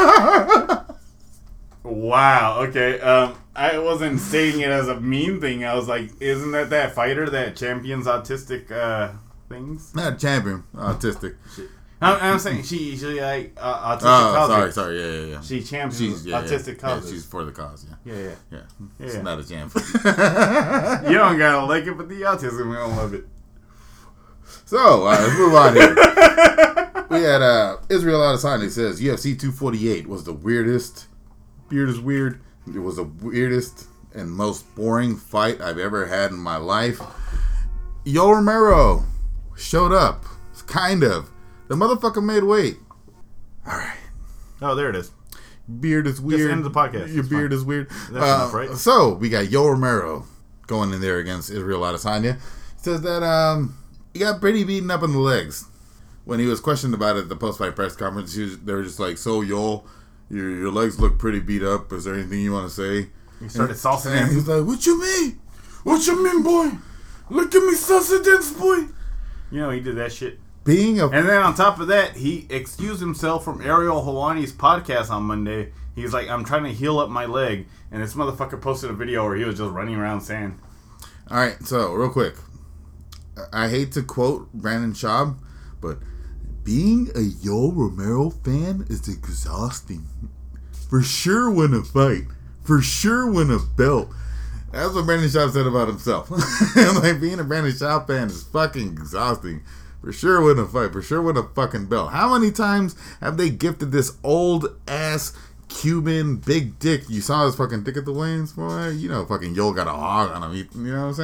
Wow, okay. I wasn't saying it as a mean thing. I was like, isn't that fighter that champions autistic things? Not champion, autistic. I'm saying she like autistic Oh, causes. sorry, yeah. She champions autistic causes. Yeah, she's for the cause, yeah. Yeah. It's not a jam. You don't gotta like it, but the autism, we don't love it. So, let's move on here. We had Israel Adesanya says UFC 248 was the weirdest. Weird. It was the weirdest and most boring fight I've ever had in my life. Yo Romero showed up. Kind of. The motherfucker made weight. Alright. Oh, there it is. Beard is weird. Just end the podcast. Your beard is weird. That's enough, right? So, we got Yo Romero going in there against Israel Adesanya. He says that he got pretty beaten up in the legs. When he was questioned about it at the post-fight press conference, they were just like, so, Yo, your legs look pretty beat up. Is there anything you want to say? He started saucing and he's like, what you mean? What you mean, boy? Look at me saucing this, boy. You know, he did that shit. And then on top of that, he excused himself from Ariel Helwani's podcast on Monday. He's like, I'm trying to heal up my leg. And this motherfucker posted a video where he was just running around saying. All right, so real quick. I hate to quote Brandon Schaub, but being a Yo Romero fan is exhausting. For sure win a fight. For sure win a belt. That's what Brandon Schaub said about himself. Like, being a Brandon Schaub fan is fucking exhausting. For sure win a fight. For sure win a fucking belt. How many times have they gifted this old ass Cuban big dick? You saw his fucking dick at the weigh-ins, boy? You know fucking Yo got a hog on him. You know what I'm saying?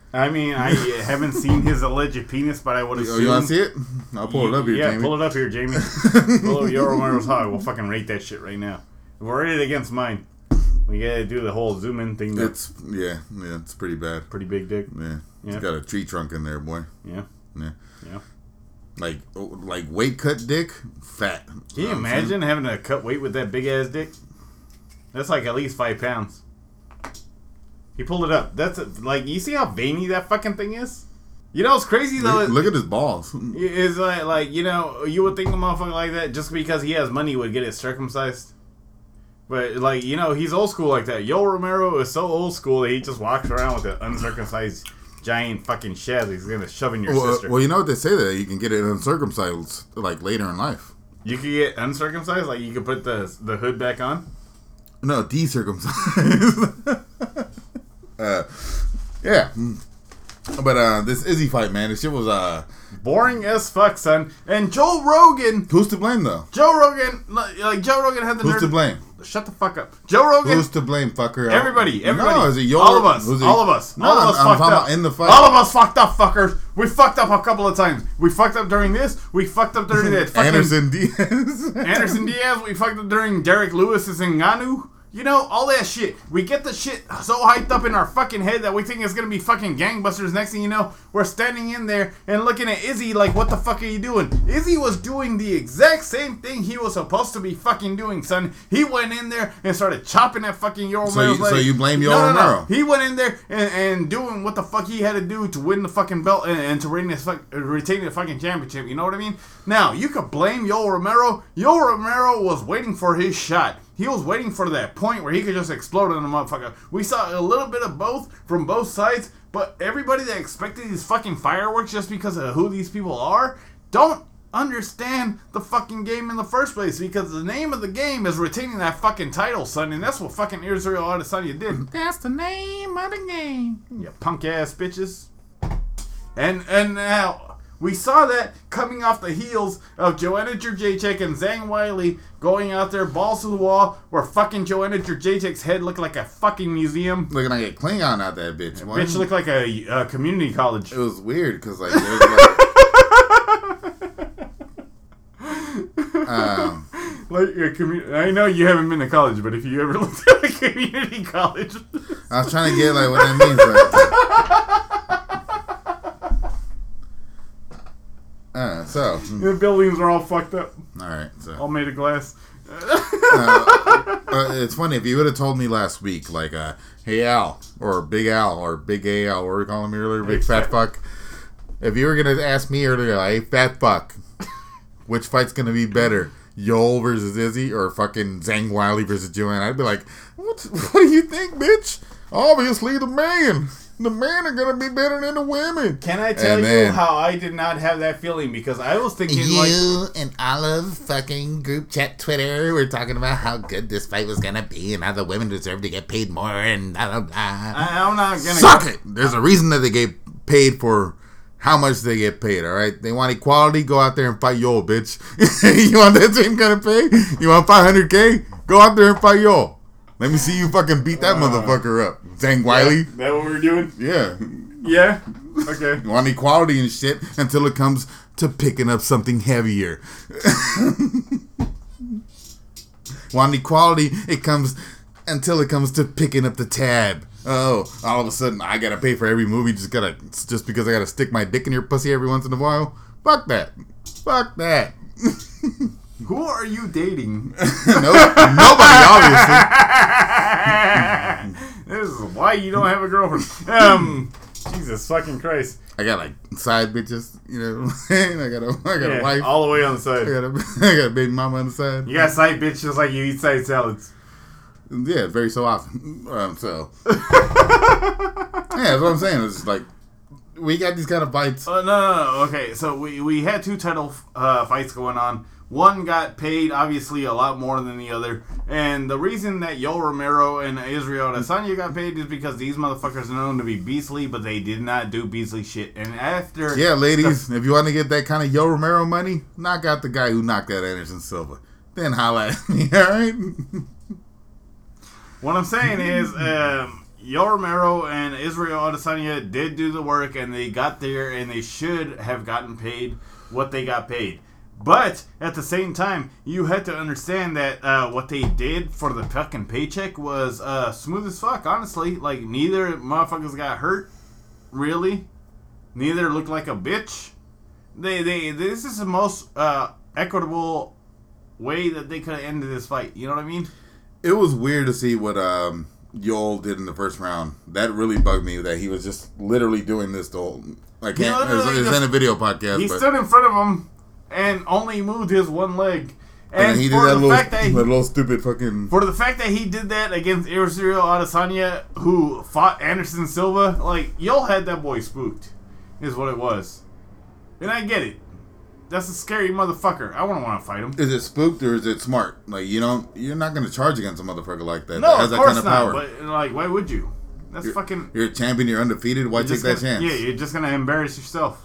I mean, I haven't seen his alleged penis, but I would assume. Oh, you want to see it? I'll pull it up here, Yeah, Jamie. pull it up here, Jamie. Pull up Yoel Romero's hog. We'll fucking rate that shit right now. We're rated against mine. We gotta do the whole zoom in thing. It's it's pretty bad. Pretty big dick. Yeah, Yeah. it's got a tree trunk in there, boy. Yeah. Yeah, Yeah. like weight cut dick, fat. Can you know what I'm saying? imagine having to cut weight with that big ass dick? That's like at least 5 pounds. He pulled it up. That's like, you see how veiny that fucking thing is? You know what's crazy though? Look at his balls. Is like, you know, you would think a motherfucker like that just because he has money would get it circumcised. But like, you know, he's old school like that. Yoel Romero is so old school that he just walks around with an uncircumcised giant fucking shed he's gonna shove in your sister. Well, you know what they say that you can get it uncircumcised like later in life. You could get uncircumcised, like you could put the hood back on. No, decircumcised. Yeah. But this Izzy fight, man, this shit was Boring as fuck, son. And Joe Rogan. who's to blame though? Joe Rogan had the Who's nerve. to blame? Shut the fuck up. Joe Rogan. Who's to blame, fucker? Everybody. No, is it your? All of us. was it- All of us. No, All of us I'm fucked talking up. about in the fight. All of us fucked up, fuckers. We fucked up a couple of times. We fucked up during this. We fucked up during that fucking Anderson Diaz. Anderson Diaz. We fucked up during Derek Lewis's Ngannou. You know, all that shit. We get the shit so hyped up in our fucking head that we think it's gonna be fucking gangbusters. Next thing you know, we're standing in there and looking at Izzy like, what the fuck are you doing? Izzy was doing the exact same thing he was supposed to be fucking doing, son. He went in there and started chopping that fucking Yoel Romero's leg. So you blame Yoel No. Romero? He went in there and doing what the fuck he had to do to win the fucking belt and to retain the fucking championship. You know what I mean? Now, you could blame Yoel Romero. Yoel Romero was waiting for his shot. He was waiting for that point where he could just explode on the motherfucker. We saw a little bit of both from both sides, but everybody that expected these fucking fireworks just because of who these people are don't understand the fucking game in the first place, because the name of the game is retaining that fucking title, son, and that's what fucking Israel Adesanya did. That's the name of the game. You punk ass bitches. And now we saw that coming off the heels of Joanna Jędrzejczyk and Zhang Weili going out there balls to the wall, where fucking Joanna Jędrzejczyk's head looked like a fucking museum. Looking like a Klingon out that bitch. Boy. Bitch looked like a community college. It was weird because like, there was, Like a I know you haven't been to college, but if you ever looked at a community college, I was trying to get like what that means. Like, so the buildings are all fucked up, all right. So all made of glass. it's funny if you would have told me last week, like, hey Al or Big Al or Big A Al, what were we calling me earlier? Big fat fuck. If you were gonna ask me earlier, like, hey fat fuck, which fight's gonna be better, Yoel versus Izzy or fucking Zhang Weili versus Joanna? I'd be like, what do you think, bitch? Obviously the men are gonna be better than the women. Can I tell you how I did not have that feeling? Because I was thinking you and Olive fucking group chat Twitter were talking about how good this fight was gonna be and how the women deserve to get paid more and blah blah blah. I'm not gonna suck it. There's a reason that they get paid for how much they get paid. All right, they want equality. Go out there and fight Yoel, bitch. You want that same kind of pay? You want $500K? Go out there and fight Yoel. Let me see you fucking beat that motherfucker up, Zhang Weili. Is that what we're doing? Yeah. Yeah. Okay. You want equality and shit until it comes to picking up something heavier. Want equality, it comes until it comes to picking up the tab. Oh, all of a sudden I gotta pay for every movie just because I gotta stick my dick in your pussy every once in a while? Fuck that. Fuck that. Who are you dating? Nobody, obviously. This is why you don't have a girlfriend. Jesus fucking Christ. I got like side bitches, you know. I got a wife. All the way on the side. I got a baby mama on the side. You got side bitches like you eat side salads. Yeah, very so often. So yeah, that's what I'm saying. It's like we got these kind of fights. No. Okay, so we had two title fights going on. One got paid, obviously, a lot more than the other. And the reason that Yoel Romero and Israel Adesanya got paid is because these motherfuckers are known to be beastly, but they did not do beastly shit. And after... Yeah, ladies, if you want to get that kind of Yoel Romero money, knock out the guy who knocked out Anderson Silva. Then holla at me, alright? What I'm saying is, Yoel Romero and Israel Adesanya did do the work, and they got there, and they should have gotten paid what they got paid. But at the same time, you had to understand that what they did for the fucking paycheck was smooth as fuck. Honestly, like neither motherfuckers got hurt, really. Neither looked like a bitch. This is the most equitable way that they could have ended this fight. You know what I mean? It was weird to see what Yoel did in the first round. That really bugged me that he was just literally doing this the whole. I can't. It's in a video podcast. He stood in front of him and only moved his one leg. And he did that little stupid fucking. For the fact that he did that against Israel Adesanya, who fought Anderson Silva, like Yoel had that boy spooked, is what it was. And I get it. That's a scary motherfucker. I wouldn't want to fight him. Is it spooked or is it smart? Like you're not going to charge against a motherfucker like that. No, that has of course that kind of not. power. But like, why would you? That's fucking. You're a champion. You're undefeated. Why take that chance? Yeah, you're just gonna embarrass yourself.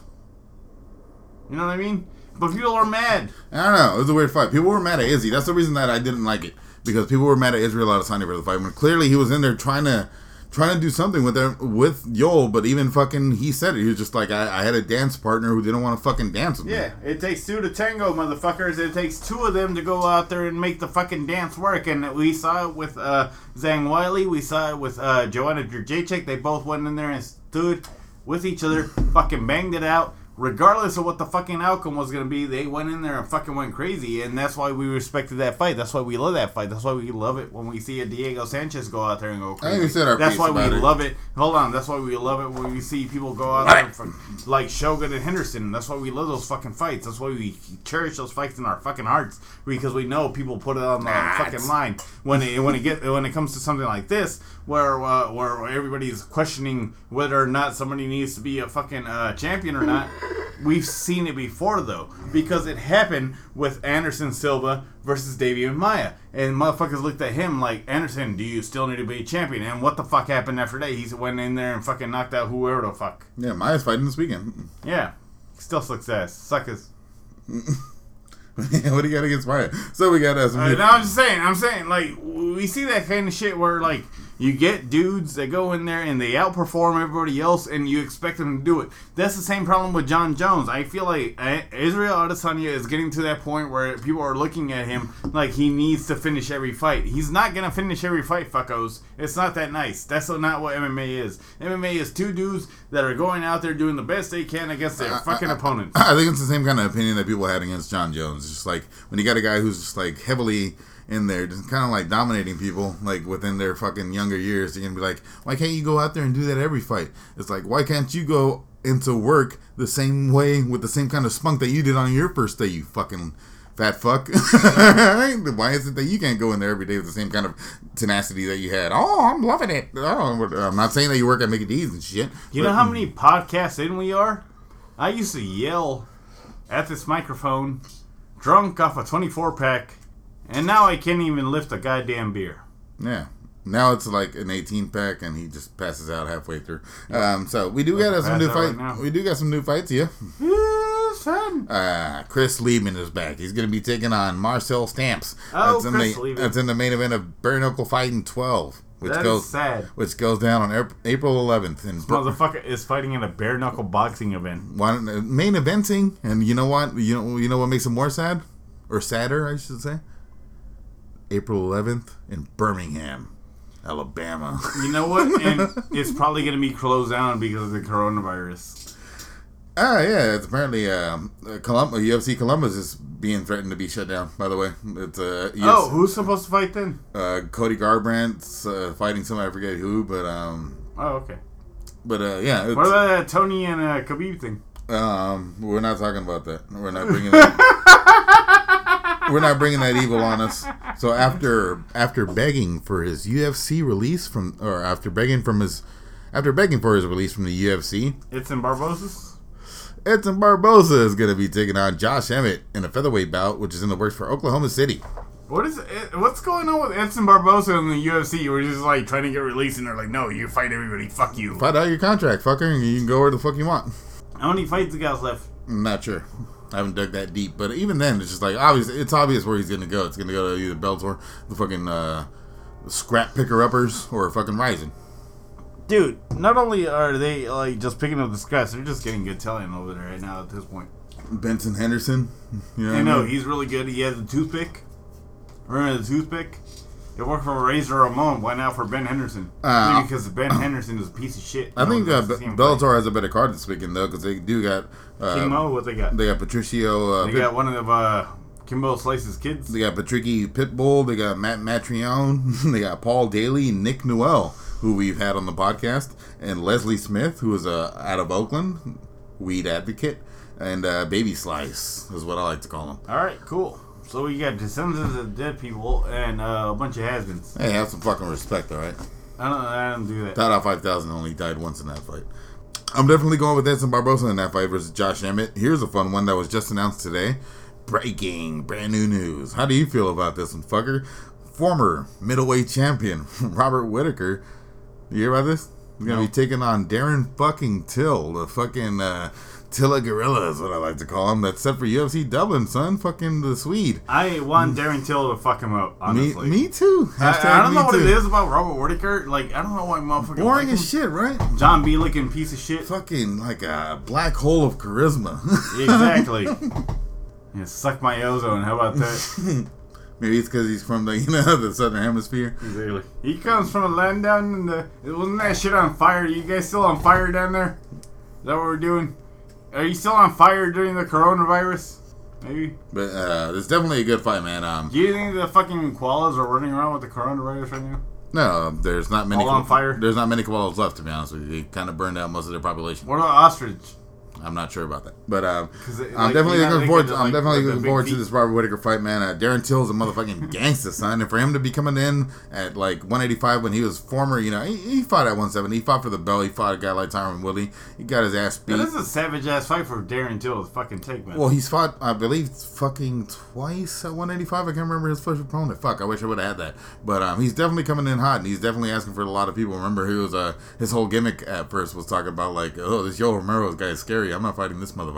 You know what I mean? But people are mad. I don't know. It was a weird fight. People were mad at Izzy. That's the reason that I didn't like it, because people were mad at Israel Adesanya for the fight when clearly he was in there trying to do something with Yoel, but even fucking he said it. He was just like, I had a dance partner who didn't want to fucking dance with me. Yeah, it takes two to tango, motherfuckers. It takes two of them to go out there and make the fucking dance work. And we saw it with Zhang Weili. We saw it with Joanna Jędrzejczyk. They both went in there and stood with each other, fucking banged it out. Regardless of what the fucking outcome was going to be, they went in there and fucking went crazy, and that's why we respected that fight. That's why we love that fight. That's why we love it when we see a Diego Sanchez go out there and go crazy. That's why we love it. Hold on. That's why we love it when we see people go out there like Shogun and Henderson. That's why we love those fucking fights. That's why we cherish those fights in our fucking hearts, because we know people put it on the fucking line when it comes to something like this, where everybody's questioning whether or not somebody needs to be a fucking champion or not. We've seen it before, though, because it happened with Anderson Silva versus Damian Maia. And motherfuckers looked at him like, Anderson, do you still need to be a champion? And what the fuck happened after that? He went in there and fucking knocked out whoever the fuck. Yeah, Maia's fighting this weekend. Yeah. Still success. Suckers. What do you got against Maia? So we got some. No, I'm saying, like, we see that kind of shit where, like, you get dudes that go in there and they outperform everybody else, and you expect them to do it. That's the same problem with John Jones. I feel like Israel Adesanya is getting to that point where people are looking at him like he needs to finish every fight. He's not gonna finish every fight, fuckos. It's not that nice. That's not what MMA is. MMA is two dudes that are going out there doing the best they can against their fucking opponents. I think it's the same kind of opinion that people had against John Jones. It's just like when you got a guy who's just like heavily in there, just kind of like dominating people like within their fucking younger years, you're gonna be like, why can't you go out there and do that every fight? It's like, why can't you go into work the same way with the same kind of spunk that you did on your first day, you fucking fat fuck? Why is it that you can't go in there every day with the same kind of tenacity that you had? Oh, I'm loving it. Oh, I'm not saying that you work at Mickey D's and shit. You know how many podcasts in we are? I used to yell at this microphone drunk off a 24-pack, and now I can't even lift a goddamn beer. Yeah. Now it's like an 18-pack, and he just passes out halfway through. So we do got some new fights. Right, we do got some new fights here. Chris Lieben is back. He's going to be taking on Marcel Stamps. That's in the main event of Bare Knuckle Fighting 12. Which goes down on April 11th. And this motherfucker is fighting in a bare knuckle boxing event. Main eventing, and you know what? You know what makes it more sad, or sadder, I should say. April 11th in Birmingham, Alabama. You know what? And it's probably going to be closed down because of the coronavirus. Yeah. It's apparently UFC Columbus is being threatened to be shut down, by the way. It's UFC, who's supposed to fight then? Cody Garbrandt's fighting somebody, I forget who, but okay. But yeah. What about that Tony and Khabib thing? We're not talking about that. We're not bringing that. We're not bringing that evil on us. So after begging for his UFC release after begging for his release from the UFC, Edson Barboza is going to be taking on Josh Emmett in a featherweight bout, which is in the works for Oklahoma City. What's going on with Edson Barboza in the UFC? We're just like trying to get released, and they're like, "No, you fight everybody. Fuck you. Fight out your contract, fucker, and you can go where the fuck you want." How many fights the guys left? I'm not sure. I haven't dug that deep, but even then, it's just like it's obvious where he's going to go. It's going to go to either Bellator, the fucking scrap picker uppers, or fucking Rising. Dude, not only are they like just picking up the scraps, they're just getting good talent over there right now at this point. Benson Henderson. You know I know, what mean? he's really good. He has a toothpick. Remember the toothpick? It worked for Razor Ramon. Why not for Ben Henderson? Because Ben Henderson is a piece of shit. I think Bellator has a better card this weekend, though, because they do got... King Mo, what they got? They got Patricio... they got one of Kimbo Slice's kids. They got Patricky Pitbull. They got Matt Matrione. They got Paul Daly, Nick Newell, who we've had on the podcast, and Leslie Smith, who is out of Oakland, weed advocate, and Baby Slice is what I like to call him. All right, cool. So we got Descendants of Dead People and a bunch of has-beens. Hey, have some fucking respect, all right? I don't do that. Tata 5000 only died once in that fight. I'm definitely going with Edson Barbosa in that fight versus Josh Emmett. Here's a fun one that was just announced today. Breaking, brand new news. How do you feel about this one, fucker? Former middleweight champion Robert Whittaker. You hear about this? He's going to be taking on Darren fucking Till, the fucking Tilla Gorilla is what I like to call him. That's set for UFC Dublin, son. Fucking the Swede. I want Darren Till to fuck him up, honestly. Me too. I don't know what it is about Robert Whittaker. Like, I don't know why motherfucker. Boring as shit, right? John B. looking piece of shit. Fucking like a black hole of charisma. Exactly. Yeah, suck my ozone. How about that? Maybe it's because he's from the the southern hemisphere. Exactly. He comes from a land down in the. Wasn't that shit on fire? You guys still on fire down there? Is that what we're doing? Are you still on fire during the coronavirus? Maybe. But it's definitely a good fight, man. Do you think the fucking koalas are running around with the coronavirus right now? No, there's not many. All on fire? There's not many koalas left, to be honest with you. They kind of burned out most of their population. What about ostrich? I'm not sure about that, but I'm like, definitely looking forward. I'm definitely the looking big forward to feet? this Robert Whittaker fight, man. Darren Till's a motherfucking gangster, son, and for him to be coming in at like 185 when he was former, he fought at 170. He fought for the belt. He fought a guy like Tyron Woodley. He got his ass beat. This is a savage ass fight for Darren Till to fucking take, man. Well, he's fought, I believe, fucking twice at 185. I can't remember his first opponent. Fuck, I wish I would have had that. But he's definitely coming in hot, and he's definitely asking for a lot of people. Remember, he was his whole gimmick at first was talking about like, oh, this Yoel Romero guy is scary. I'm not fighting this motherfucker.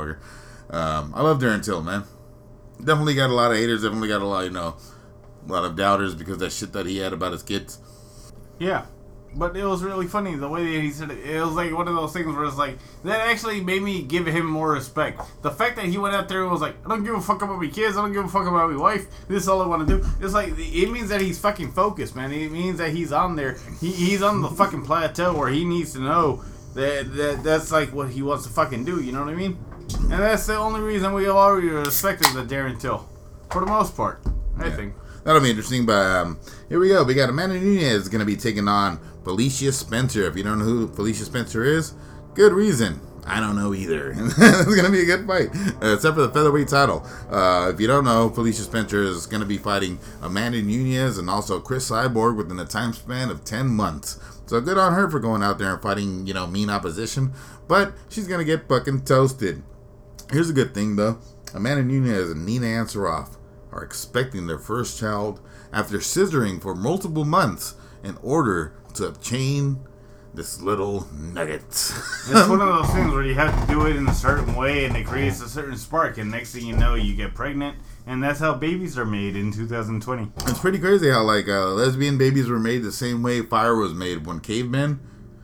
I love Darren Till, man. Definitely got a lot of haters. Definitely got a lot, a lot of doubters because of that shit that he had about his kids. Yeah. But it was really funny the way that he said it. It was like one of those things where it's like, that actually made me give him more respect. The fact that he went out there and was like, I don't give a fuck about my kids, I don't give a fuck about my wife, this is all I want to do. It's like, it means that he's fucking focused, man. It means that he's on there. He's on the fucking plateau where he needs to know that's like what he wants to fucking do, you know what I mean? And that's the only reason we have already respected the Darren Till. For the most part, I think. That'll be interesting, but here we go. We got Amanda Nunes going to be taking on Felicia Spencer. If you don't know who Felicia Spencer is, good reason. I don't know either. It's going to be a good fight, except for the featherweight title. If you don't know, Felicia Spencer is going to be fighting Amanda Nunes and also Chris Cyborg within a time span of 10 months. So good on her for going out there and fighting, mean opposition. But she's going to get fucking toasted. Here's a good thing, though. Amanda Nunes and Nina Ansaroff are expecting their first child after scissoring for multiple months in order to obtain this little nugget. It's one of those things where you have to do it in a certain way and it creates a certain spark, and next thing you know, you get pregnant, and that's how babies are made in 2020. It's pretty crazy how lesbian babies were made the same way fire was made when cavemen,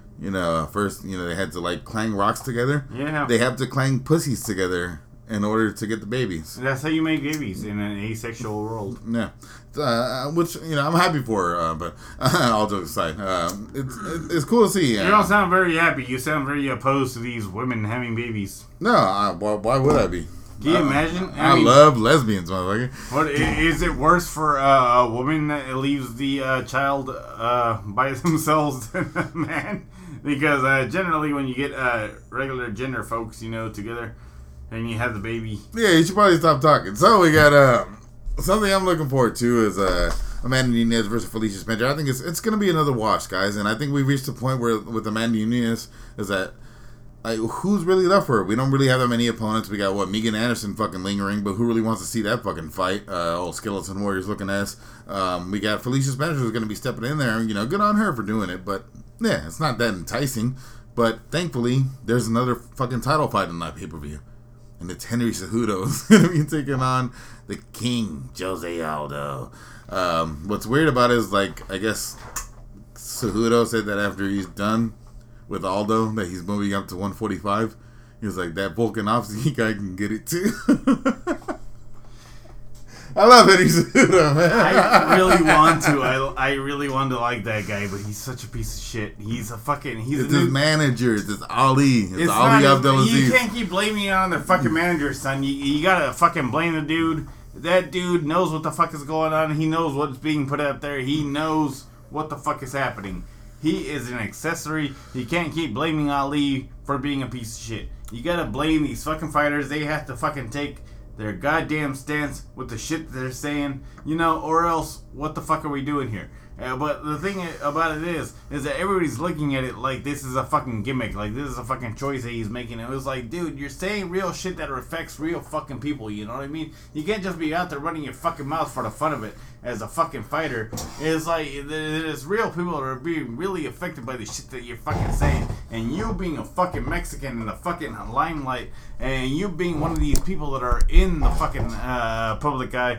first, they had to like clang rocks together. Yeah. They have to clang pussies together in order to get the babies. That's how you make babies in an asexual world. Yeah. Which, I'm happy for her, but all jokes aside, it's cool to see. You don't sound very happy. You sound very opposed to these women having babies. No, why would I be? Can you imagine? I love lesbians, motherfucker. What is it worse for a woman that leaves the child by themselves than a man? Because generally, when you get regular gender folks, together, and you have the baby. Yeah, you should probably stop talking. So we got something I'm looking forward to is Amanda Nunes versus Felicia Spencer. I think it's going to be another wash, guys, and I think we've reached the point where with Amanda Nunes is that. Who's really left for her? We don't really have that many opponents. We got, Megan Anderson fucking lingering, but who really wants to see that fucking fight? Old Skeleton Warriors looking ass. We got Felicia Spencer who's going to be stepping in there. Good on her for doing it, but yeah, it's not that enticing. But thankfully, there's another fucking title fight in that pay-per-view. And it's Henry Cejudo is going to be taking on the King, Jose Aldo. What's weird about it is, I guess Cejudo said that after he's done, with Aldo that he's moving up to 145. He was like, that Volkanovski guy can get it too. I love Eddie Cejudo, man. I really want to. I really want to like that guy, but he's such a piece of shit. He's a fucking. It's his manager. It's Ali. It's not Ali his, Abdelaziz. You can't keep blaming it on the fucking manager, son. You gotta fucking blame the dude. That dude knows what the fuck is going on. He knows what's being put out there. He knows what the fuck is happening. He is an accessory. You can't keep blaming Ali for being a piece of shit. You gotta blame these fucking fighters. They have to fucking take their goddamn stance with the shit that they're saying, or else what the fuck are we doing here? But the thing about it is that everybody's looking at it like this is a fucking gimmick, like this is a fucking choice that he's making. It was like, dude, you're saying real shit that affects real fucking people, you know what I mean? You can't just be out there running your fucking mouth for the fun of it as a fucking fighter. It's like, there's real people that are being really affected by the shit that you're fucking saying, and you being a fucking Mexican in the fucking limelight, and you being one of these people that are in the fucking public eye,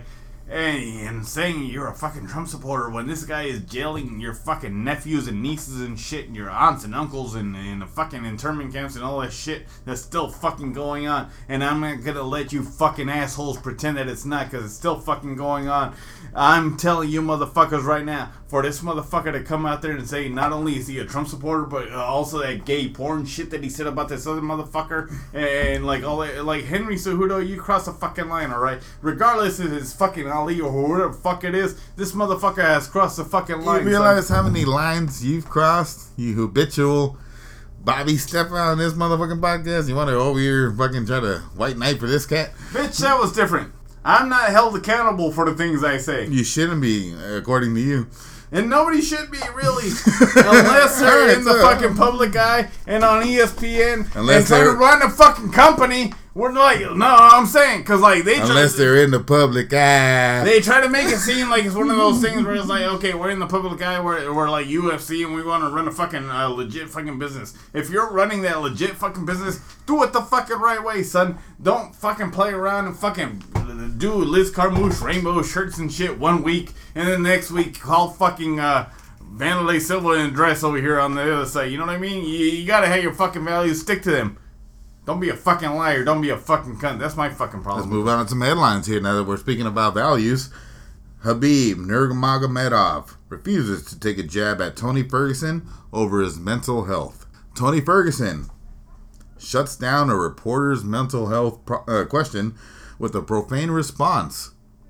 and saying you're a fucking Trump supporter when this guy is jailing your fucking nephews and nieces and shit, and your aunts and uncles and the fucking internment camps and all that shit that's still fucking going on. And I'm not gonna let you fucking assholes pretend that it's not, because it's still fucking going on. I'm telling you motherfuckers right now, for this motherfucker to come out there and say not only is he a Trump supporter, but also that gay porn shit that he said about this other motherfucker, and like all that, like Henry Cejudo, you cross the fucking line, alright? Regardless if it's fucking Ali or whoever the fuck it is, this motherfucker has crossed the fucking line. You realize how many lines you've crossed? You habitual Bobby Stepper on this motherfucking podcast? You want to over here fucking try to white knight for this cat? Bitch, that was different. I'm not held accountable for the things I say. You shouldn't be, according to you. And nobody should be, really. Unless they're in the fucking public eye and on ESPN. Unless they're trying to run a fucking company. We're like, no, I'm saying, because like they unless they're in the public eye. They try to make it seem like it's one of those things where it's like, okay, we're in the public eye, we're like UFC, and we want to run a fucking legit fucking business. If you're running that legit fucking business, do it the fucking right way, son. Don't fucking play around and fucking do Liz Carmouche rainbow shirts and shit one week, and then next week call fucking Vanderlei Silva in a dress over here on the other side. You know what I mean? You gotta have your fucking values, stick to them. Don't be a fucking liar. Don't be a fucking cunt. That's my fucking problem. Let's move on to some headlines here now that we're speaking about values. Habib Nurmagomedov refuses to take a jab at Tony Ferguson over his mental health. Tony Ferguson shuts down a reporter's mental health question with a profane response.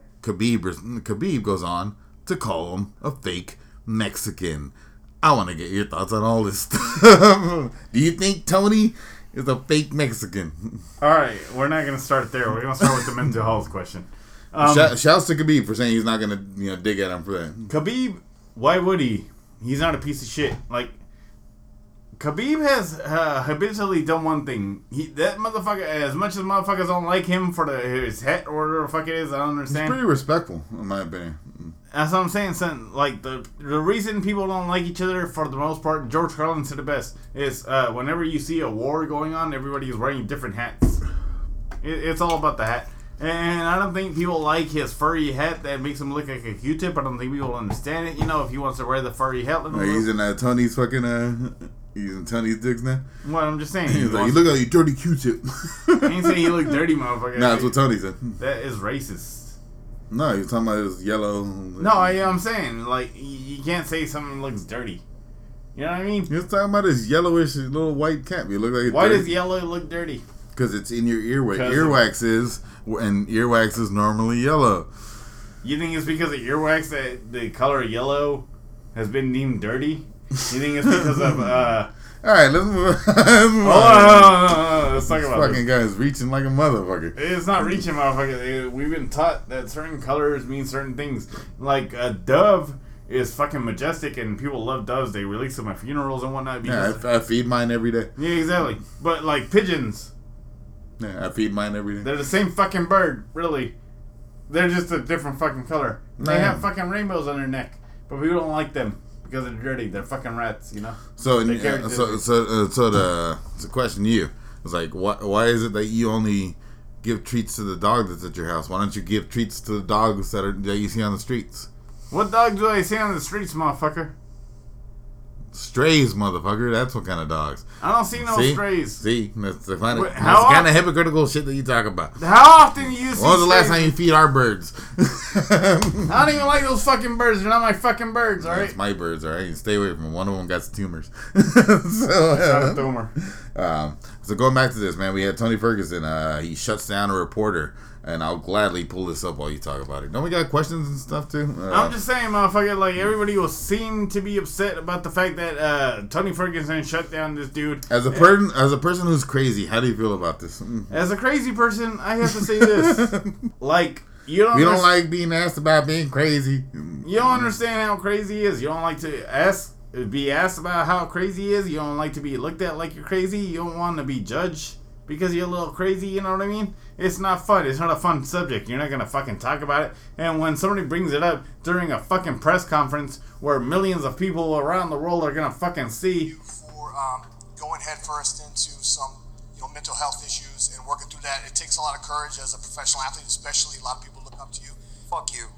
Khabib goes on to call him a fake Mexican. I want to get your thoughts on all this stuff. Do you think Tony is a fake Mexican? Alright, we're not going to start there. We're going to start with the mental health question. Shouts to Khabib for saying he's not going to dig at him for that. Khabib, why would he? He's not a piece of shit. Like, Khabib has habitually done one thing. That motherfucker, as much as motherfuckers don't like him for his hat or whatever the fuck it is, I don't understand. He's pretty respectful, in my opinion. That's what I'm saying, son. Like, the reason people don't like each other, for the most part, George Carlin said it best, is whenever you see a war going on, everybody is wearing different hats. It's all about the hat. And I don't think people like his furry hat that makes him look like a Q-tip. I don't think people understand it. If he wants to wear the furry hat. He's in Tony's fucking, he's in Tony's dicks now? What, I'm just saying. He's like, you look like you dirty Q-tip. I ain't saying he look dirty, motherfucker. No, that's what Tony said. That is racist. No, you're talking about his yellow. No, I'm saying, like, you can't say something looks dirty. You know what I mean? You're talking about his yellowish little white cap. You look like it's Why dirty. does yellow look dirty? Because it's in your earwax. Earwax is, and earwax is normally yellow. You think it's because of earwax that the color yellow has been deemed dirty? You think it's because of, Alright, let's move on. Let's talk about fucking this. guy's reaching like a motherfucker. It's not reaching, motherfucker. We've been taught that certain colors mean certain things. Like, a dove is fucking majestic, and people love doves. They release them at funerals and whatnot. Yeah, I feed mine every day. Yeah, exactly. But, like, pigeons. Yeah, I feed mine every day. They're the same fucking bird, really. They're just a different fucking color. They have fucking rainbows on their neck, but people don't like them because they're dirty. They're fucking rats, So, the question to you is like, why is it that you only give treats to the dog that's at your house? Why don't you give treats to the dogs that you see on the streets? What dog do I see on the streets, motherfucker? Strays, motherfucker. That's what kind of dogs. I don't see no strays. See? That's the kind of hypocritical shit that you talk about. How often do you see When was the last strays? time you feed our birds? I don't even like those fucking birds. They're not my fucking birds, alright? It's my birds, alright? You stay away from them. One of them got tumors. So going back to this, man, we had Tony Ferguson. He shuts down a reporter. And I'll gladly pull this up while you talk about it. Don't we got questions and stuff too? I'm just saying, motherfucker, like, everybody will seem to be upset about the fact that Tony Ferguson shut down this dude. As a person who's crazy, how do you feel about this? As a crazy person, I have to say this. Like, you don't like being asked about being crazy. You don't understand how crazy he is. You don't like to be asked about how crazy he is. You don't like to be looked at like you're crazy. You don't want to be judged because you're a little crazy, you know what I mean? It's not fun. It's not a fun subject. You're not going to fucking talk about it. And when somebody brings it up during a fucking press conference where millions of people around the world are going to fucking see. For going headfirst into some mental health issues and working through that, it takes a lot of courage as a professional athlete, especially a lot of people look up to you. Fuck you.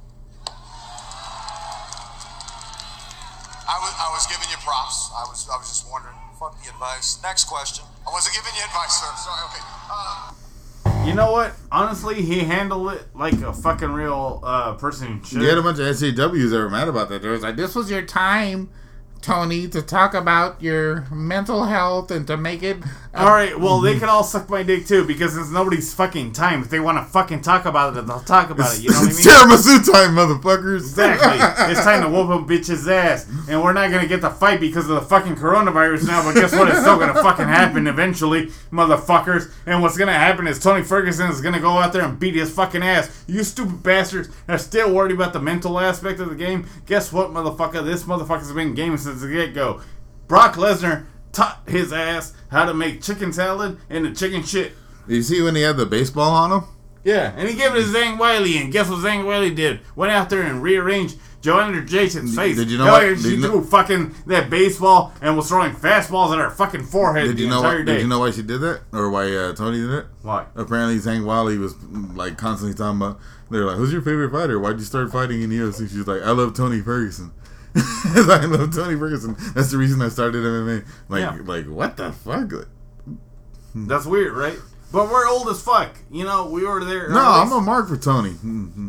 I was giving you props. I was just wondering. Fuck the advice. Next question. I wasn't giving you advice, sir. Sorry. Okay. You know what? Honestly, he handled it like a fucking real person should. You had a bunch of SJWs that were mad about that. They was like, "This was your time, Tony, to talk about your mental health and to make it." Alright, well, they could all suck my dick too because it's nobody's fucking time. If they want to fucking talk about it, they'll talk about it. You know what I mean? Tiramisu time, motherfuckers. Exactly. It's time to whoop a bitch's ass. And we're not going to get the fight because of the fucking coronavirus now, but guess what? It's still going to fucking happen eventually, motherfuckers. And what's going to happen is Tony Ferguson is going to go out there and beat his fucking ass. You stupid bastards are still worried about the mental aspect of the game. Guess what, motherfucker? This motherfucker's been gaming since the get-go. Brock Lesnar taught his ass how to make chicken salad and the chicken shit. Did you see when he had the baseball on him? Yeah, and he gave it to Zhang Weili, and guess what Zhang Weili did? Went out there and rearranged Joanna Jason's face. Did you know what? She threw fucking that baseball and was throwing fastballs at her fucking forehead the entire day. Did you know why she did that? Or why Tony did it? Why? Apparently Zhang Weili was like constantly talking about, they're like, "Who's your favorite fighter? Why'd you start fighting in the UFC?" She's like, "I love Tony Ferguson." I love Tony Ferguson. That's the reason I started MMA. Like what the fuck? That's weird, right? But we're old as fuck. You know, we were there. No, I'm a mark for Tony. Mm-hmm.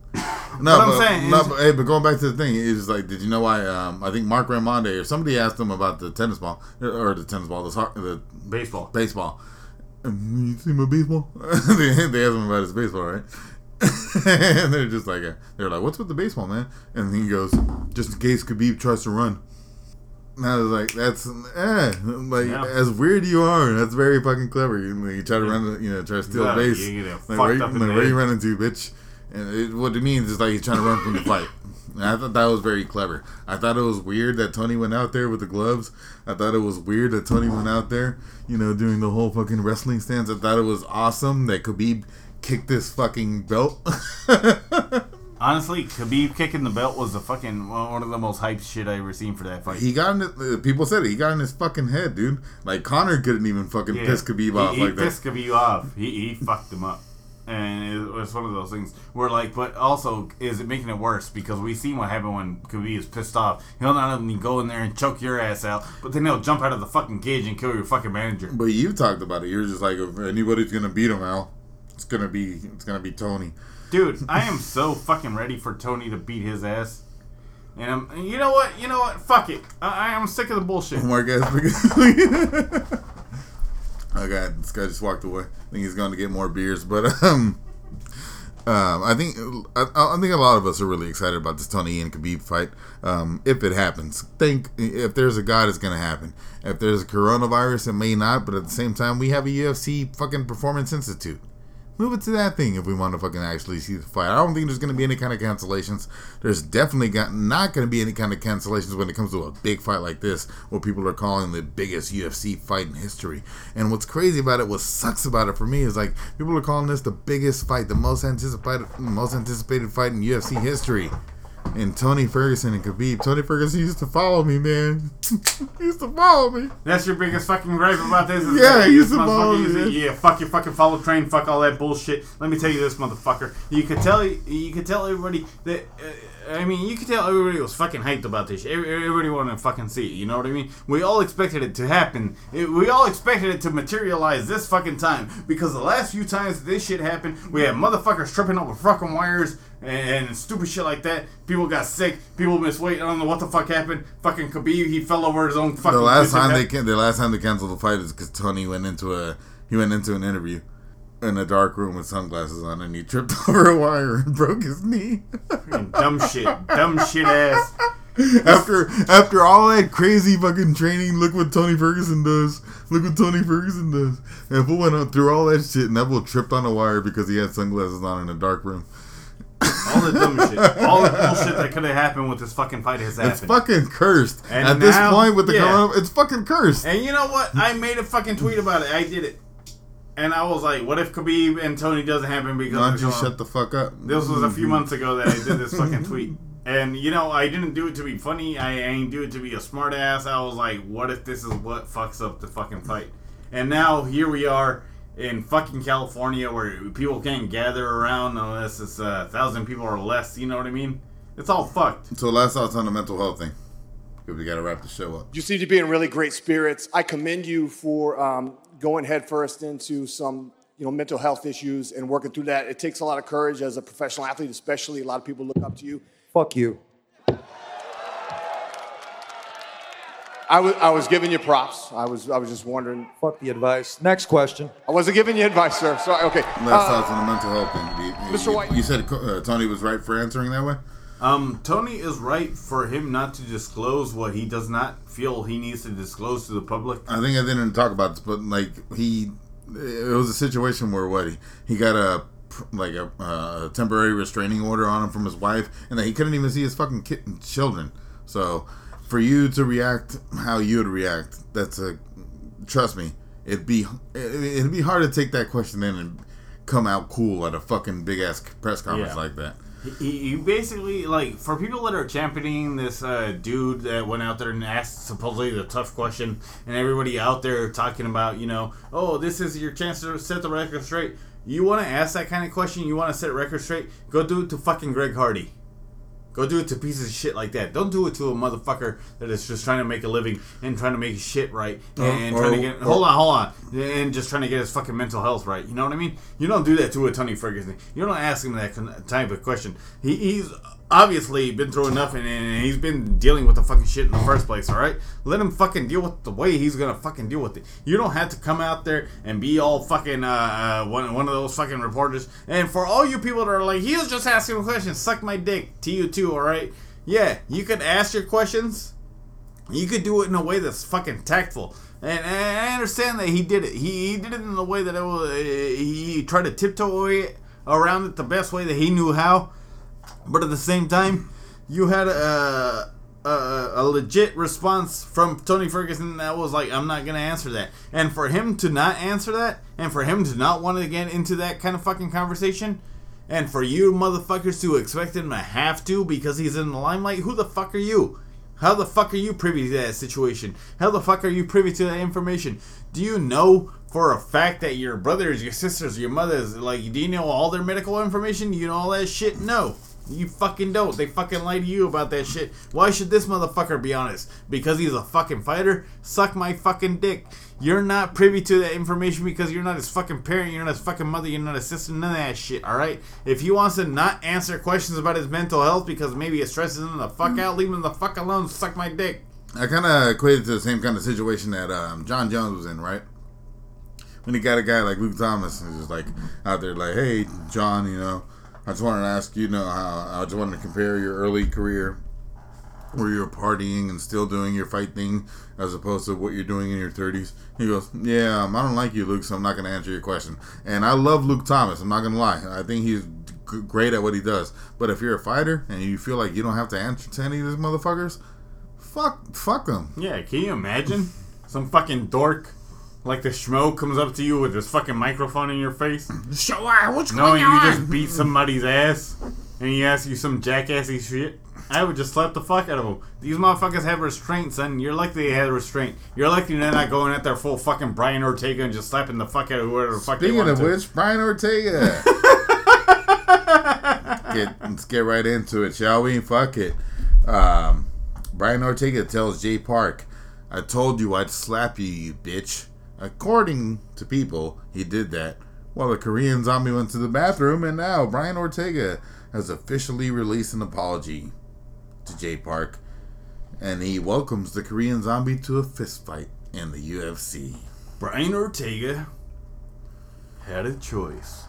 But going back to the thing, it's like, did you know why? I think Mark Raimondi or somebody asked him about the tennis ball, the baseball. Baseball. You see my baseball? They asked him about his baseball, right? And they're just like, "What's with the baseball, man?" And he goes, "Just in case Khabib tries to run." And I was like, "That's as weird you are. That's very fucking clever. You try to run, try to steal a base. Where are you running to, bitch?" And what it means is like he's trying to run from the fight. And I thought that was very clever. I thought it was weird that Tony went out there with the gloves. I thought it was weird that Tony went out there, doing the whole fucking wrestling stance. I thought it was awesome that Khabib kicked this fucking belt. Honestly, Khabib kicking the belt was one of the most hyped shit I ever seen for that fight. He got in people said it. He got in his fucking head, dude. Like Conor couldn't even fucking piss Khabib off like that. He pissed Khabib off. He fucked him up. And it was one of those things where, like, but also, is it making it worse? Because we've seen what happened when Khabib is pissed off. He'll not only go in there and choke your ass out, but then he'll jump out of the fucking cage and kill your fucking manager. But you talked about it. You're just like, if anybody's gonna beat him, Al, it's gonna be Tony. Dude, I am so fucking ready for Tony to beat his ass. And you know what? Fuck it. I'm sick of the bullshit. Oh my God. Oh God, this guy just walked away. I think he's going to get more beers, but I think a lot of us are really excited about this Tony and Khabib fight. If it happens, if there's a God, it's going to happen. If there's a coronavirus, it may not. But at the same time, we have a UFC fucking Performance Institute. Move it to that thing if we want to fucking actually see the fight. I don't think there's going to be any kind of cancellations. There's definitely not going to be any kind of cancellations when it comes to a big fight like this, what people are calling the biggest UFC fight in history. And what's crazy about it, what sucks about it for me, is like people are calling this the biggest fight, the most anticipated fight in UFC history. and Tony Ferguson and Khabib. Tony Ferguson used to follow me, man. He used to follow me. That's your biggest fucking gripe about this? Yeah, he used to follow me. Yeah, fuck your fucking follow train. Fuck all that bullshit. Let me tell you this, motherfucker. You could tell everybody that. You could tell everybody was fucking hyped about this shit. Everybody wanted to fucking see it. You know what I mean? We all expected it to happen. We all expected it to materialize this fucking time. Because the last few times this shit happened, we had motherfuckers tripping over fucking wires and stupid shit like that. People got sick. People missed weight. I don't know what the fuck happened. Fucking Khabib, he fell over his own fucking. The last time they canceled the fight is because Tony went into an interview in a dark room with sunglasses on, and he tripped over a wire and broke his knee. Dumb shit ass. After all that crazy fucking training, look what Tony Ferguson does. And fool went through all that shit, and that fool tripped on a wire because he had sunglasses on in a dark room. All the dumb shit. All the bullshit that could have happened with this fucking fight has happened. It's fucking cursed. And at this point with the corona, it's fucking cursed. And you know what? I made a fucking tweet about it. I did it. And I was like, what if Khabib and Tony doesn't happen because... Why don't you shut the fuck up? This was a few months ago that I did this fucking tweet. And, I didn't do it to be funny. I ain't do it to be a smart ass. I was like, what if this is what fucks up the fucking fight? And now, here we are in fucking California where people can't gather around unless it's 1,000 people or less. You know what I mean? It's all fucked. So last thoughts on the mental health thing. Because we got to wrap the show up. You seem to be in really great spirits. I commend you for going headfirst into some mental health issues and working through that. It takes a lot of courage as a professional athlete, especially. A lot of people look up to you. Fuck you. I was giving you props. I was just wondering. Fuck the advice. Next question. I wasn't giving you advice, sir. Sorry. Okay. Last thoughts on the mental health thing. Mr. White. You said Tony was right for answering that way? Tony is right for him not to disclose what he does not feel he needs to disclose to the public. I think I didn't talk about this, but it was a situation where he got a temporary restraining order on him from his wife, and that he couldn't even see his fucking children. So for you to react how you would react, trust me, it'd be hard to take that question in and come out cool at a fucking big ass press conference like that. He basically, for people that are championing this dude that went out there and asked supposedly the tough question, and everybody out there talking about, oh, this is your chance to set the record straight. You want to ask that kind of question? You want to set a record straight? Go do it to fucking Greg Hardy. Go do it to pieces of shit like that. Don't do it to a motherfucker that is just trying to make a living and trying to make his shit right and trying to get hold on and just trying to get his fucking mental health right. You know what I mean? You don't do that to a Tony Ferguson. You don't ask him that type of question. He's obviously been through enough and he's been dealing with the fucking shit in the first place. All right, let him fucking deal with the way he's gonna fucking deal with it. You don't have to come out there and be all fucking one of those fucking reporters. And for all you people that are like, he was just asking questions, suck my dick. To you too, all right? Yeah, you could ask your questions. You could do it in a way that's fucking tactful. And I understand that he did it. He did it in a way that he tried to tiptoe around it the best way that he knew how. But at the same time, you had a legit response from Tony Ferguson that was like, I'm not going to answer that. And for him to not answer that, and for him to not want to get into that kind of fucking conversation, and for you motherfuckers to expect him to have to because he's in the limelight, who the fuck are you? How the fuck are you privy to that situation? How the fuck are you privy to that information? Do you know for a fact that your brothers, your sisters, your mothers, do you know all their medical information? Do you know all that shit? No. You fucking don't. They fucking lie to you about that shit. Why should this motherfucker be honest? Because he's a fucking fighter? Suck my fucking dick. You're not privy to that information because you're not his fucking parent, you're not his fucking mother, you're not his sister, none of that shit, alright? If he wants to not answer questions about his mental health because maybe it stresses him the fuck out, leave him the fuck alone, suck my dick. I kind of equated to the same kind of situation that John Jones was in, right? When he got a guy like Luke Thomas and he's just out there hey, John, I just wanted to ask you, how I just wanted to compare your early career where you're partying and still doing your fight thing as opposed to what you're doing in your 30s. He goes, yeah, I don't like you, Luke, so I'm not going to answer your question. And I love Luke Thomas. I'm not going to lie. I think he's great at what he does. But if you're a fighter and you feel like you don't have to answer to any of these motherfuckers, fuck them. Yeah, can you imagine? Some fucking dork like the schmo comes up to you with this fucking microphone in your face. What's going on? Knowing you just beat somebody's ass and he asks you some jackassy shit. I would just slap the fuck out of them. These motherfuckers have restraint, son. You're lucky they had restraint. You're lucky they're not going at their full fucking Brian Ortega and just slapping the fuck out of whoever the fuck they want to. Speaking of which, Brian Ortega. Let's get right into it, shall we? Fuck it. Brian Ortega tells Jay Park, "I told you I'd slap you, you bitch." According to people, he did that while the Korean Zombie went to the bathroom, and now Brian Ortega has officially released an apology to Jay Park, and he welcomes the Korean Zombie to a fist fight in the UFC. Brian Ortega had a choice.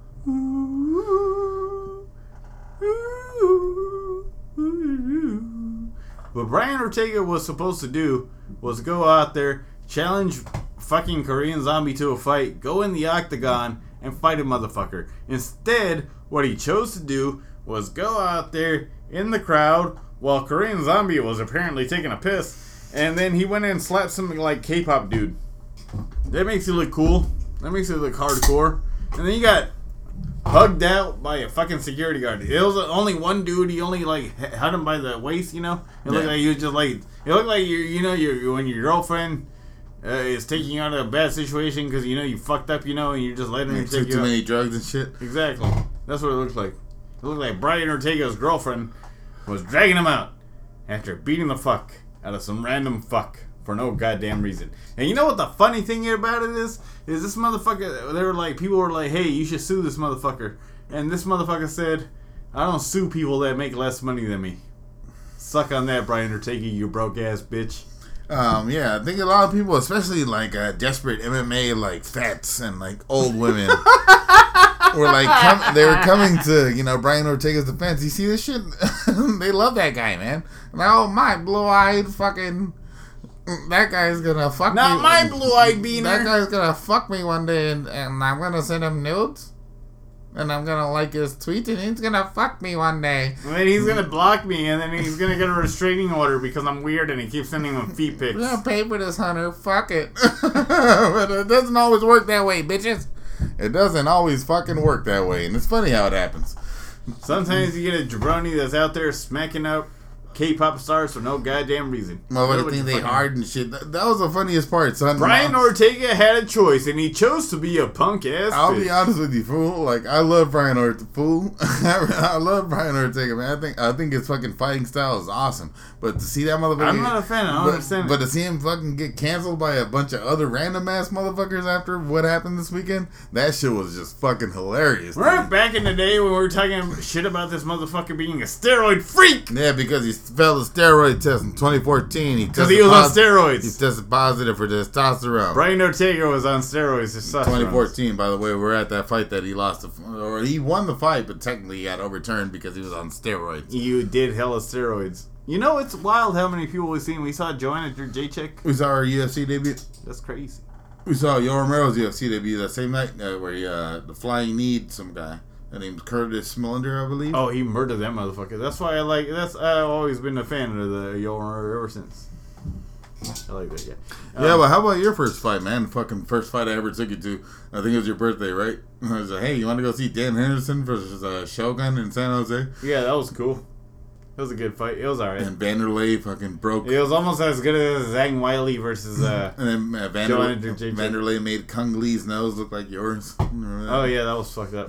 What Brian Ortega was supposed to do was go out there, challenge fucking Korean Zombie to a fight, go in the octagon, and fight a motherfucker. Instead, what he chose to do was go out there in the crowd while Korean Zombie was apparently taking a piss, and then he went in and slapped something like K-pop dude. That makes you look cool. That makes you look hardcore. And then you got hugged out by a fucking security guard. It was only one dude. He only like had him by the waist, you know. It looked like you just like. It looked like you when your girlfriend is taking you out of a bad situation because you fucked up, and you're just letting her take you out. Too many drugs and shit. Exactly. That's what it looked like. It looked like Brian Ortega's girlfriend was dragging him out after beating the fuck out of some random fuck for no goddamn reason. And you know what the funny thing about it is? Is this motherfucker, people were like, hey, you should sue this motherfucker. And this motherfucker said, I don't sue people that make less money than me. Suck on that, Brian Ortega, you broke ass bitch. Yeah, I think a lot of people, especially desperate MMA fats and old women, were they were coming to Brian Ortega's defense. You see this shit? They love that guy, man. Now my blue-eyed fucking that guy's gonna fuck me. Not my blue-eyed beaner. That guy's gonna fuck me one day, and I'm gonna send him nudes. And I'm gonna like his tweet, and he's gonna fuck me one day. And then he's gonna block me, and then he's gonna get a restraining order because I'm weird, and he keeps sending him feet pics. We're gonna pay for this, Hunter. Fuck it. But it doesn't always work that way, bitches. It doesn't always fucking work that way, and it's funny how it happens. Sometimes you get a jabroni that's out there smacking up K-pop stars for no goddamn reason. Motherfucker think they hard and shit. That was the funniest part, son. Brian Ortega had a choice, and he chose to be a punk ass. I'll be honest with you, fool. I love Brian Ortega, fool. I love Brian Ortega, man. I think his fucking fighting style is awesome. But to see that motherfucker, I'm not a fan. I don't understand. But to see him fucking get canceled by a bunch of other random ass motherfuckers after what happened this weekend, that shit was just fucking hilarious. Right back in the day when we were talking shit about this motherfucker being a steroid freak. Yeah, because he failed the steroid test in 2014. Because he was on steroids. He tested positive for testosterone. Brian Ortega was on steroids. 2014, by the way, we're at that fight that he lost, or he won the fight, but technically he got overturned because he was on steroids. You did hella steroids. It's wild how many people we've seen. We saw Joanna Jacek. We saw her UFC debut. That's crazy. We saw Yo Romero's UFC debut that same night where he the flying kneed some guy. That name's Curtis Millender, I believe. Oh, he murdered that motherfucker. That's why I've always been a fan of the Yo Romero ever since. I like that guy. Yeah, but how about your first fight, man? Fucking first fight I ever took you to. I think it was your birthday, right? I was like, hey, you want to go see Dan Henderson versus Shogun in San Jose? Yeah, that was cool. It was a good fight. It was alright. And Vanderlei fucking broke. It was almost as good as Zhang Weili versus and then Vanderlei made Kung Lee's nose look like yours. Oh yeah, that was fucked up.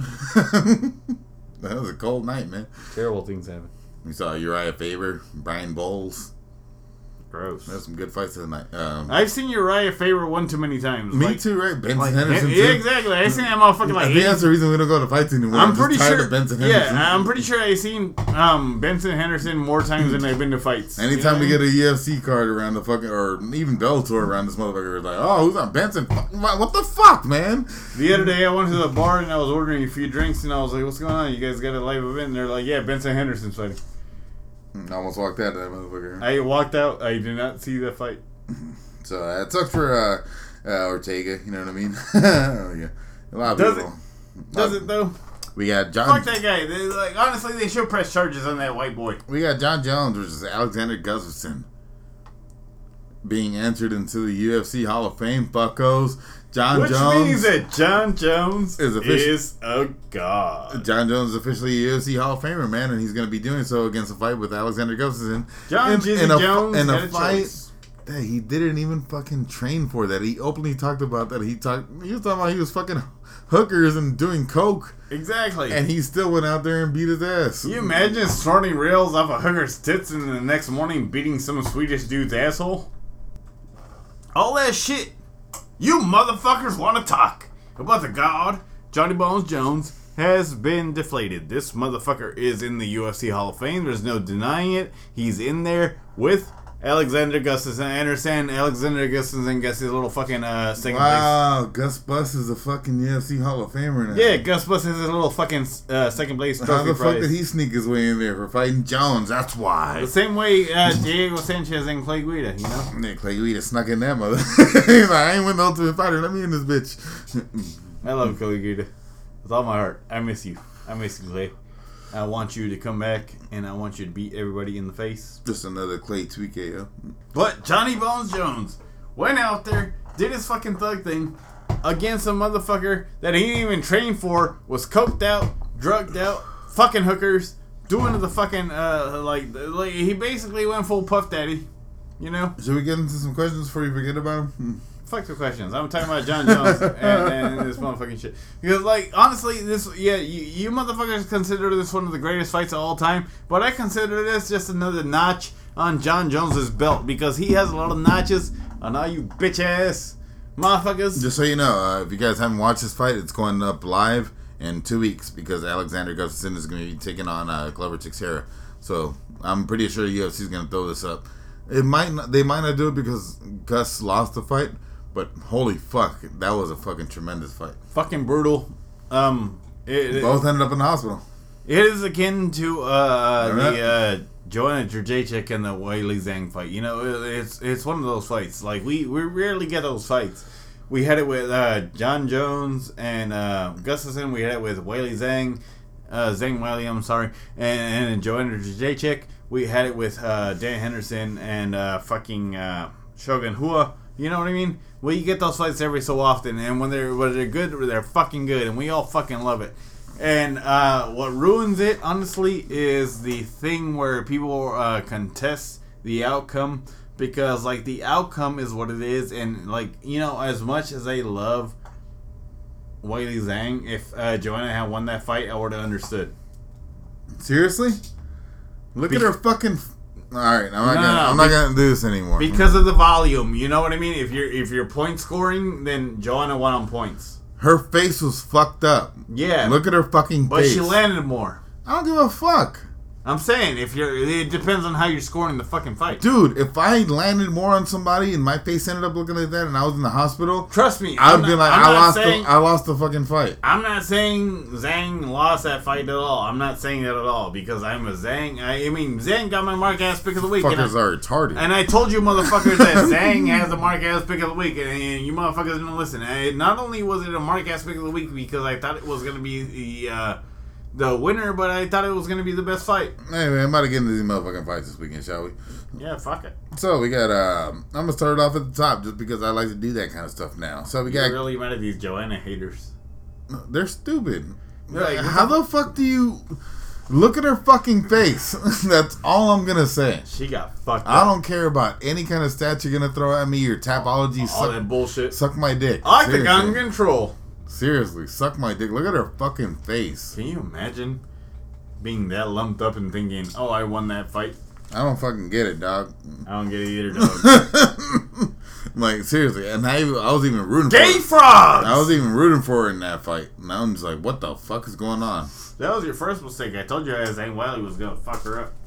That was a cold night, man. Terrible things happen. We saw Uriah Faber, Brian Bowles. Gross. There's some good fights tonight. I've seen Uriah Faber one too many times. Me too, right? Benson Henderson too. Yeah, exactly. I've seen that motherfucker I think that's the reason we don't go to fights anymore. I'm pretty sure. Of Benson Henderson. Yeah, I'm pretty sure I've seen Benson Henderson more times than I've been to fights. Anytime we get a UFC card around the fucking, or even Bellator around this motherfucker, it's like, oh, who's on Benson? What the fuck, man? The other day I went to the bar and I was ordering a few drinks and I was like, what's going on? You guys got a live event? And they're like, yeah, Benson Henderson's fighting. I almost walked out of that motherfucker. I walked out. I did not see the fight. So it sucks for Ortega. You know what I mean? Yeah. A lot of people. Does it though? We got John. Fuck that guy. Honestly, they should press charges on that white boy. We got John Jones versus Alexander Gustafsson. being entered into the UFC Hall of Fame, fuckos. Which means that John Jones is a god. John Jones is officially a UFC Hall of Famer, man, and he's going to be doing so against a fight with Alexander Gustafsson. Jones in a had a fight choice. that he didn't even fucking train for. That he openly talked about. That he was talking about he was fucking hookers and doing coke. Exactly. And he still went out there and beat his ass. Can you imagine snorting rails off a hooker's tits and the next morning beating some Swedish dude's asshole? All that shit. You motherfuckers want to talk about the god Johnny Bones Jones has been deflated. This motherfucker is in the UFC Hall of Fame. There's no denying it. He's in there with Alexander Gustafsson. I understand Alexander Gustafsson gets his little fucking second place. Wow, Gus Bus is a fucking UFC Hall of Famer now. Yeah, Gus Bus has his little fucking second place trophy. How the fuck prize. did he sneak his way in there for fighting Jones? That's why. The same way Diego Sanchez and Clay Guida, you know? Yeah, Clay Guida snuck in that mother. He's like, I ain't with the Ultimate Fighter. Let me in this bitch. I love Clay Guida with all my heart. I miss you. I miss you, Clay. I want you to come back, and I want you to beat everybody in the face. Just another Clay TKO. But Johnny Bones Jones went out there, did his fucking thug thing against a motherfucker that he didn't even train for, was coked out, drugged out, fucking hookers, doing the fucking, like he basically went full Puff Daddy, you know? Should we get into some questions before you forget about him? Fuck the questions. I'm talking about John Jones and this motherfucking shit. Because, like, honestly, you motherfuckers consider this one of the greatest fights of all time, but I consider this just another notch on John Jones's belt because he has a lot of notches on all you bitch ass motherfuckers. Just so you know, if you guys haven't watched this fight, it's going up live in 2 weeks because Alexander Gustafsson is going to be taking on Glover Teixeira. So I'm pretty sure UFC is going to throw this up. They might not do it because Gus lost the fight. But holy fuck, that was a fucking tremendous fight. Fucking brutal. Both ended up in the hospital. It is akin to the Joanna Jędrzejczyk and the Weili Zhang fight. You know, it's one of those fights. Like we rarely get those fights. We had it with John Jones and Gustafsson. We had it with Weili Zhang, Zhang Weili. I'm sorry, and Joanna Jędrzejczyk. We had it with Dan Henderson and fucking Shogun Rua. You know what I mean? Well, you get those fights every so often, and when they're good, they're fucking good, and we all fucking love it. And what ruins it, honestly, is the thing where people contest the outcome, because, like, the outcome is what it is, and, like, you know, as much as I love Weili Zhang, if Joanna had won that fight, I would have understood. Seriously? Look at her fucking... Alright, I'm not gonna do this anymore. Because of the volume, you know what I mean? If you're point scoring, then Joanna won on points. Her face was fucked up. Yeah. Look at her fucking face. But she landed more. I don't give a fuck. I'm saying, it depends on how you're scoring the fucking fight. Dude, if I landed more on somebody and my face ended up looking like that and I was in the hospital, trust me, I would be like, I lost the fucking fight. I'm not saying Zhang lost that fight at all. I'm not saying that at all because I'm a Zhang. I mean, Zhang got my mark ass pick of the week. Fuckers are retarded. And I told you motherfuckers that Zhang has the mark ass pick of the week, and you motherfuckers didn't listen. And not only was it a mark ass pick of the week because I thought it was going to be the winner, but I thought it was going to be the best fight. Anyway, I'm about to get into these motherfucking fights this weekend, shall we? Yeah, fuck it. So we got, I'm going to start it off at the top just because I like to do that kind of stuff now. So we got... You're really mad at these Joanna haters. They're stupid. Like, how the fuck do you... Look at her fucking face. That's all I'm going to say. She got fucked up. I don't care about any kind of stats you're going to throw at me or tapology. All that bullshit. Suck my dick. I like the gun control. Seriously, suck my dick. Look at her fucking face. Can you imagine being that lumped up and thinking, oh, I won that fight? I don't fucking get it, dog. I don't get it either, dog. Like, seriously. And I was even rooting for her. Gay frogs! I was even rooting for her in that fight. And I'm just like, what the fuck is going on? That was your first mistake. I told you Zhang Weili was going to fuck her up.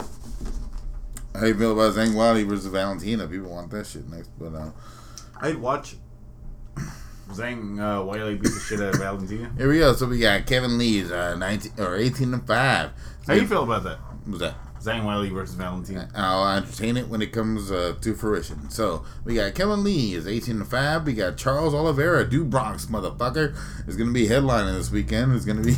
How you feel about Zhang Weili versus Valentina? People want that shit next. But I'd watch Zhang Weili beat the shit out of Valentina. Here we go. So we got Kevin Lee's 18-5. How you feel about that? What's that? Zhang Weili versus Valentina. I'll entertain it when it comes to fruition. So we got Kevin Lee is 18-5. We got Charles Oliveira, Du Bronx motherfucker, is gonna be headlining this weekend. It's gonna be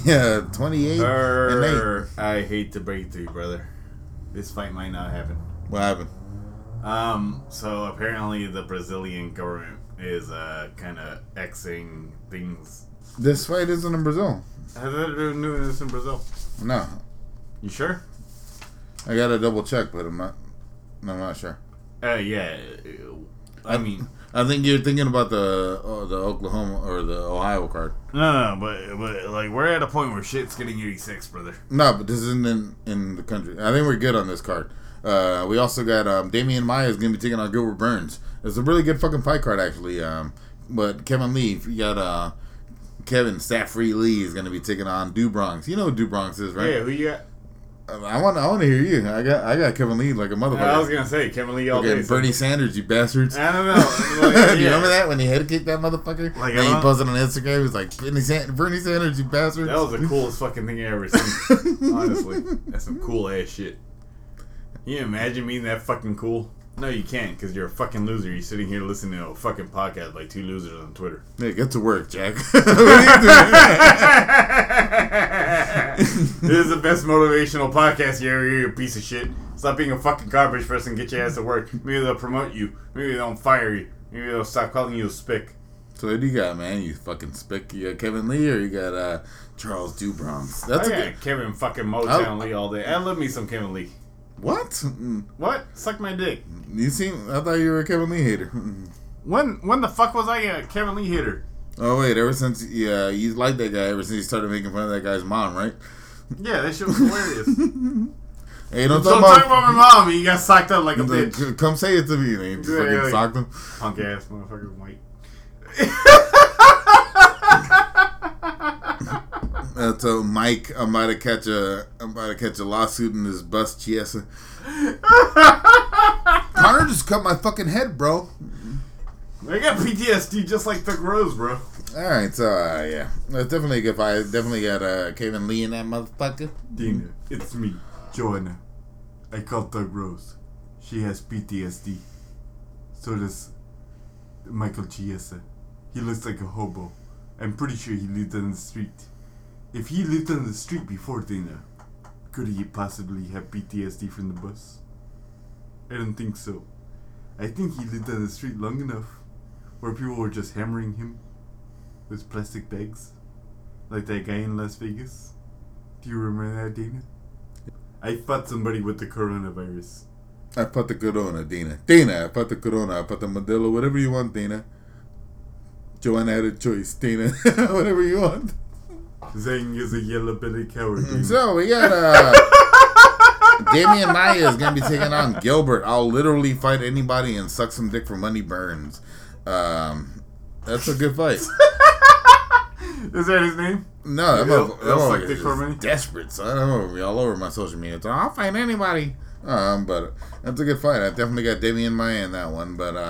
28-8. I hate to break it to you, brother. This fight might not happen. What happened? So apparently the Brazilian government is kind of Xing things. This fight isn't in Brazil. Has that doing this in Brazil? No. You sure? I gotta double check, but I'm not sure. Yeah. I mean, I think you're thinking about the Oklahoma or the Ohio card. no, but like we're at a point where shit's getting 86, brother. No, but this isn't in the country. I think we're good on this card. We also got Damian Maia is going to be taking on Gilbert Burns. It's a really good fucking fight card, actually. But Kevin Lee, you got Kevin Staffrey Lee is going to be taking on Du Bronx. You know who Du Bronx is, right? Yeah, who you got? I want to hear you. I got Kevin Lee like a motherfucker. I was gonna say Kevin Lee all day. Bernie Sanders, you bastards. I don't know. Like, Do you remember that when he head kicked that motherfucker? Like, and he posted on Instagram. He was like, Bernie Sanders, you bastards. That was the coolest fucking thing I ever seen. Honestly, that's some cool ass shit. Can you imagine being that fucking cool? No, you can't, because you're a fucking loser. You're sitting here listening to a fucking podcast by two losers on Twitter. Hey, get to work, Jack. What are you doing? This is the best motivational podcast you ever hear, you piece of shit. Stop being a fucking garbage person and get your ass to work. Maybe they'll promote you. Maybe they'll fire you. Maybe they'll stop calling you a spick. So what do you got, man? You fucking spick. You got Kevin Lee or you got Charles Du Bronx? That's I got Kevin fucking Motown Lee all day. I love me some Kevin Lee. What? What? Suck my dick. I thought you were a Kevin Lee hater. When the fuck was I a Kevin Lee hater? Oh wait, ever since you liked that guy ever since you started making fun of that guy's mom, right? Yeah, that shit was hilarious. Hey, don't talk about my mom. You got socked up like a bitch. Come say it to me. They just fucking socked him. Punk ass motherfucker, white. So Mike, I'm about to catch a lawsuit in this bus, Chiesa. Connor just cut my fucking head, bro. I got PTSD just like Thug Rose, bro. Alright, so yeah, that's definitely a good fight. Definitely got Kevin Lee in that motherfucker. Dina, it's me, Joanna. I call Thug Rose. She has PTSD. So does Michael Chiesa. He looks like a hobo. I'm pretty sure he lived on the street. If he lived on the street before Dana, could he possibly have PTSD from the bus? I don't think so. I think he lived on the street long enough where people were just hammering him with plastic bags. Like that guy in Las Vegas. Do you remember that, Dana? I fought somebody with the coronavirus. I fought the corona, Dana. Dana, I fought the corona. I fought the Modelo. Whatever you want, Dana. Joanna had a choice, Dana. Whatever you want. Zang is a yellow-bellied coward. Dana. So we got Damian Maia is gonna be taking on Gilbert. I'll literally fight anybody and suck some dick for money burns. That's a good fight. Is that his name? No, suck dick for money. Desperate, son. I'm over all over my social media. So I'll fight anybody. But that's a good fight. I definitely got Damian Maia in that one. But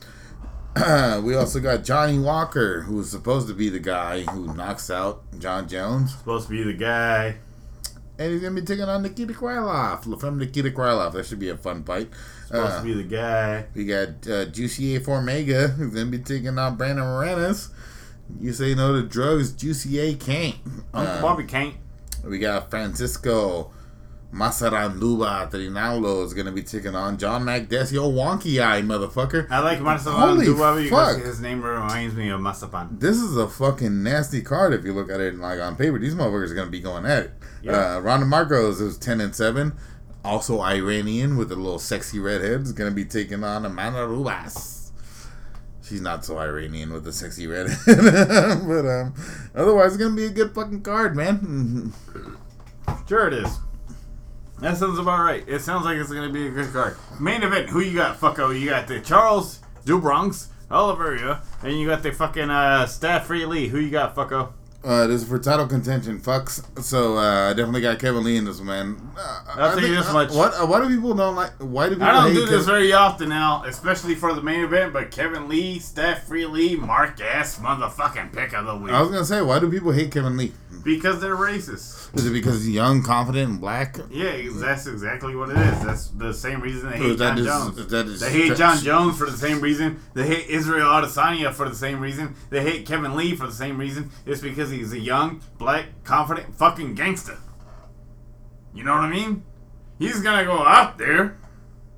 we also got Johnny Walker, who's supposed to be the guy who knocks out John Jones. Supposed to be the guy. And he's going to be taking on Nikita Krylov. From Nikita Krylov. That should be a fun fight. Supposed to be the guy. We got Juicy A Formega, who's going to be taking on Brandon Moranis. You say no to drugs, Juicy A can't. Uncle Bobby can't. We got Francisco Masaranduba Trinaulo is going to be taking on John Magdesio Wonky Eye, motherfucker. I like Masaranduba because his name reminds me of Masapan. This is a fucking nasty card if you look at it like on paper. These motherfuckers are going to be going at it. Yeah. Ronda Marcos is 10-7. Also Iranian with a little sexy redhead is going to be taking on Amanda Rubas. She's not so Iranian with the sexy redhead. But otherwise it's going to be a good fucking card, man. Sure it is. That sounds about right. It sounds like it's going to be a good card. Main event, who you got, fucko? You got the Charles Du Bronx, Oliveira, and you got the fucking Staffrey Lee. Who you got, fucko? This is for title contention, fucks. So I definitely got Kevin Lee in this one, man. I'll tell you this much. Why do people don't like? Why do people? I don't hate do this very often now, especially for the main event. But Kevin Lee, Staffrey Lee, Mark ass motherfucking pick of the week. I was gonna say, why do people hate Kevin Lee? Because they're racist. Is it because he's young, confident, and black? Yeah, that's exactly what it is. That's the same reason they hate John Jones. They hate stretch? John Jones for the same reason. They hate Israel Adesanya for the same reason. They hate Kevin Lee for the same reason. It's because he's a young, black, confident fucking gangster. You know what I mean? He's gonna go out there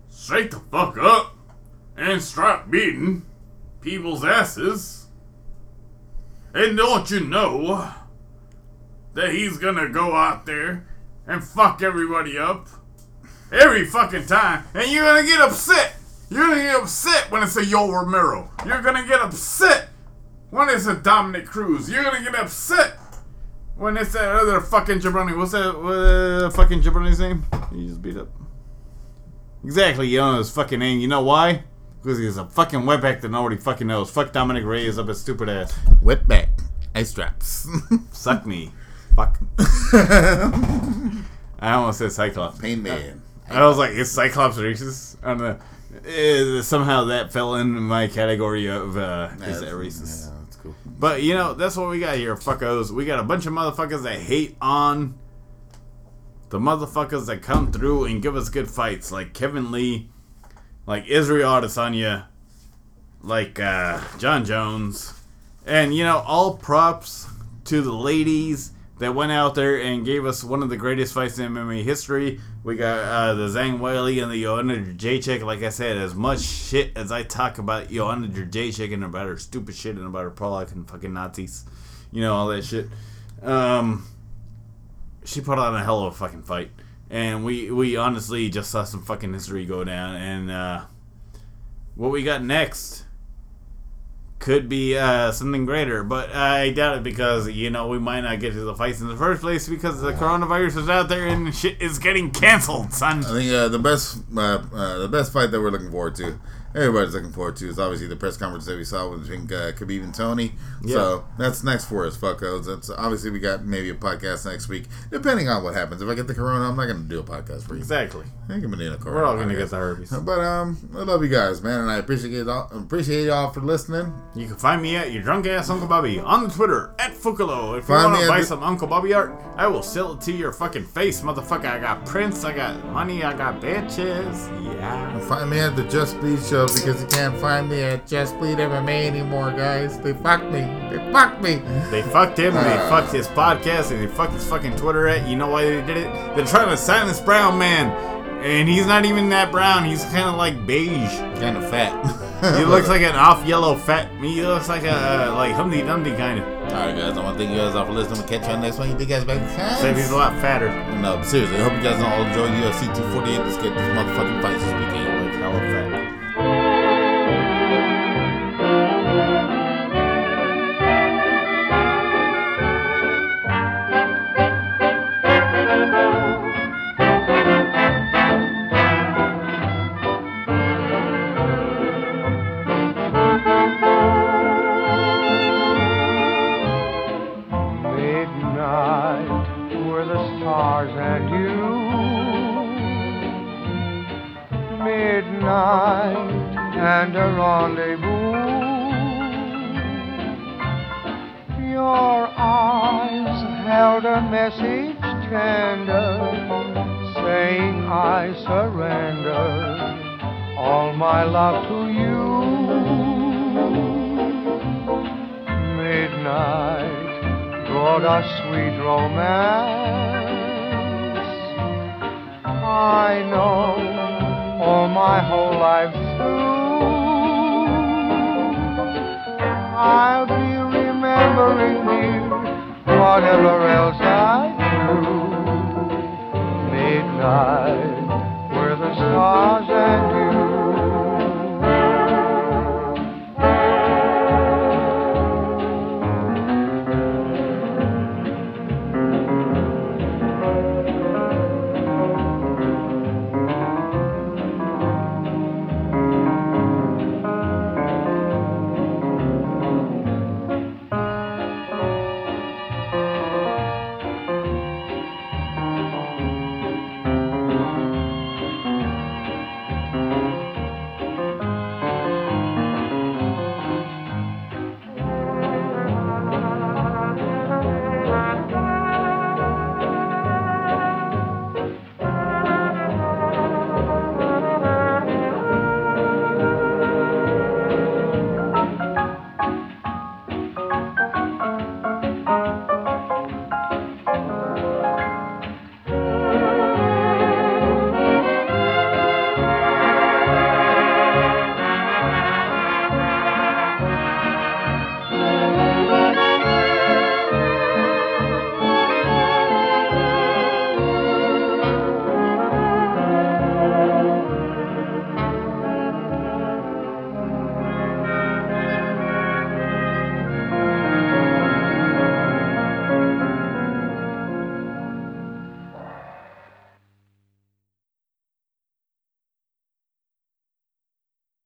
straight the fuck up and start beating people's asses. And don't you know that he's gonna go out there and fuck everybody up every fucking time, and you're gonna get upset. You're gonna get upset when it's a Yo Romero. You're gonna get upset when it's a Dominic Cruz. You're gonna get upset when it's that other fucking jabroni. What's that fucking jabroni's name? He just beat up. Exactly, you know his fucking name. You know why? Because he's a fucking wetback that nobody fucking knows. Fuck Dominic Reyes up his stupid ass. Wetback. Ice straps. Suck me. Fuck. I almost said Cyclops. Pain Man. I was like, is Cyclops racist? I don't know. Somehow that fell in my category of, is that racist? Yeah, that's cool. But, you know, that's what we got here, fuckos. We got a bunch of motherfuckers that hate on the motherfuckers that come through and give us good fights. Like Kevin Lee, like Israel Adesanya, like John Jones. And, you know, all props to the ladies that went out there and gave us one of the greatest fights in MMA history. We got the Zhang Weili and the Joanna Jędrzejczyk. Like I said, as much shit as I talk about Joanna Jędrzejczyk and about her stupid shit and about her Pollock and fucking Nazis, you know, all that shit. She put on a hell of a fucking fight. And we honestly just saw some fucking history go down. And what we got next could be something greater, but I doubt it because, you know, we might not get to the fights in the first place because the coronavirus is out there and shit is getting canceled, son. I think the best fight that we're looking forward to, everybody's looking forward to, is obviously the press conference that we saw between Khabib and Tony. Yeah. So that's next for us, fuckos. That's obviously we got maybe a podcast next week, depending on what happens. If I get the corona, I'm not going to do a podcast for you. Exactly. I think I'm going to need a corona. We're all going to get the herpes. But I love you guys, man, and I appreciate y'all for listening. You can find me at your drunk ass Uncle Bobby on the Twitter at Fukalo. If you want to buy some Uncle Bobby art, I will sell it to your fucking face, motherfucker. I got prints, I got money, I got bitches. Yeah. Find me at the Just Bleed Show because you can't find me at Just Bleed MMA anymore, guys. They fucked me. They fucked me. They fucked him. They fucked his podcast, and they fucked his fucking Twitter at. You know why they did it? They're trying to silence Brown Man, and he's not even that brown. He's kind of like beige, kind of fat. He looks like an off-yellow fat. He looks like a Humpty Dumpty kind of. Alright, guys, I want to thank you guys all for listening. We'll catch you on the next one. You think guys back time? Except he's a lot fatter. No, but seriously, I hope you guys all enjoy UFC 248. Let's get this motherfucking fight this weekend. Like hella fat. And a rendezvous. Your eyes held a message tender, saying I surrender all my love to you. Midnight brought us sweet romance. I know all my whole life through, I'll be remembering you, whatever else I do. Midnight